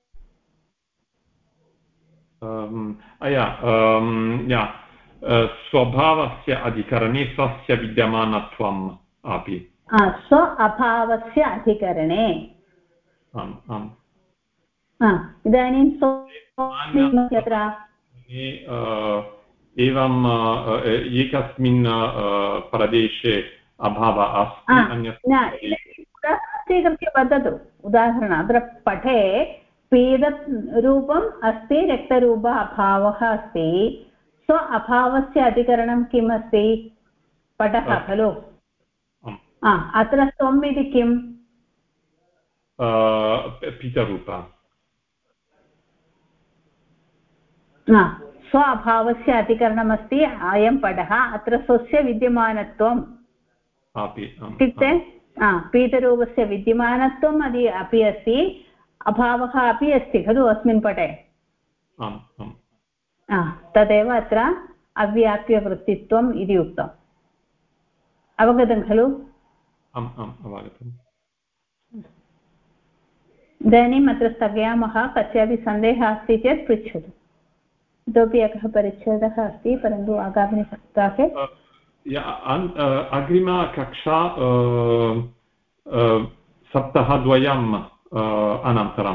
स्वभावस्य अधिकरणे स्वस्य विद्यमानत्वम् अपि स्व अभावस्य अधिकरणे इदानीं यत्र एवं एकस्मिन् प्रदेशे अभावः अस्ति स्वीकृत्य वदतु उदाहरणम् अत्र पठे पीतरूपम् अस्ति रक्तरूप अभावः अस्ति स्व अभावस्य अधिकरणं किम् अस्ति पटः खलु अत्र स्वम् इति किम् पीतरूप स्व अभावस्य अधिकरणमस्ति अयं पटः अत्र स्वस्य विद्यमानत्वम् इत्युक्ते पीतरूपस्य विद्यमानत्वम् अपि अस्ति अभावः अपि अस्ति खलु अस्मिन् पटे तदेव अत्र अव्याप्यवृत्तित्वम् इति उक्तम् अवगतं खलु इदानीम् अत्र स्थगयामः कस्यापि सन्देहः अस्ति चेत् पृच्छतु इतोपि एकः परिच्छेदः अस्ति परन्तु आगामिसप्ताहे अग्रिमकक्षा सप्ताहद्वयम् अनन्तरं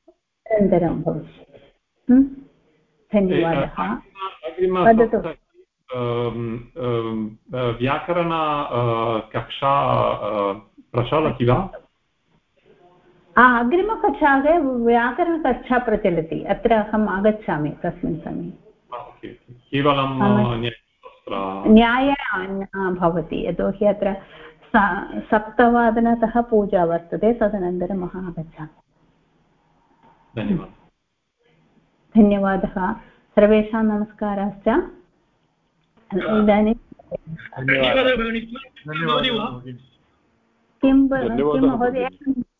भविष्यति धन्यवादः वदतु व्याकरण कक्षा प्रचलति वा अग्रिमकक्षायां व्याकरणकक्षा प्रचलति अत्र अहम् आगच्छामि तस्मिन् समये केवलं न्याय भवति यतोहि अत्र 7:00 पूजा वर्तते तदनन्तरम् अहम् आगच्छामि धन्यवादः सर्वेषां नमस्काराश्च इदानीं किं महोदय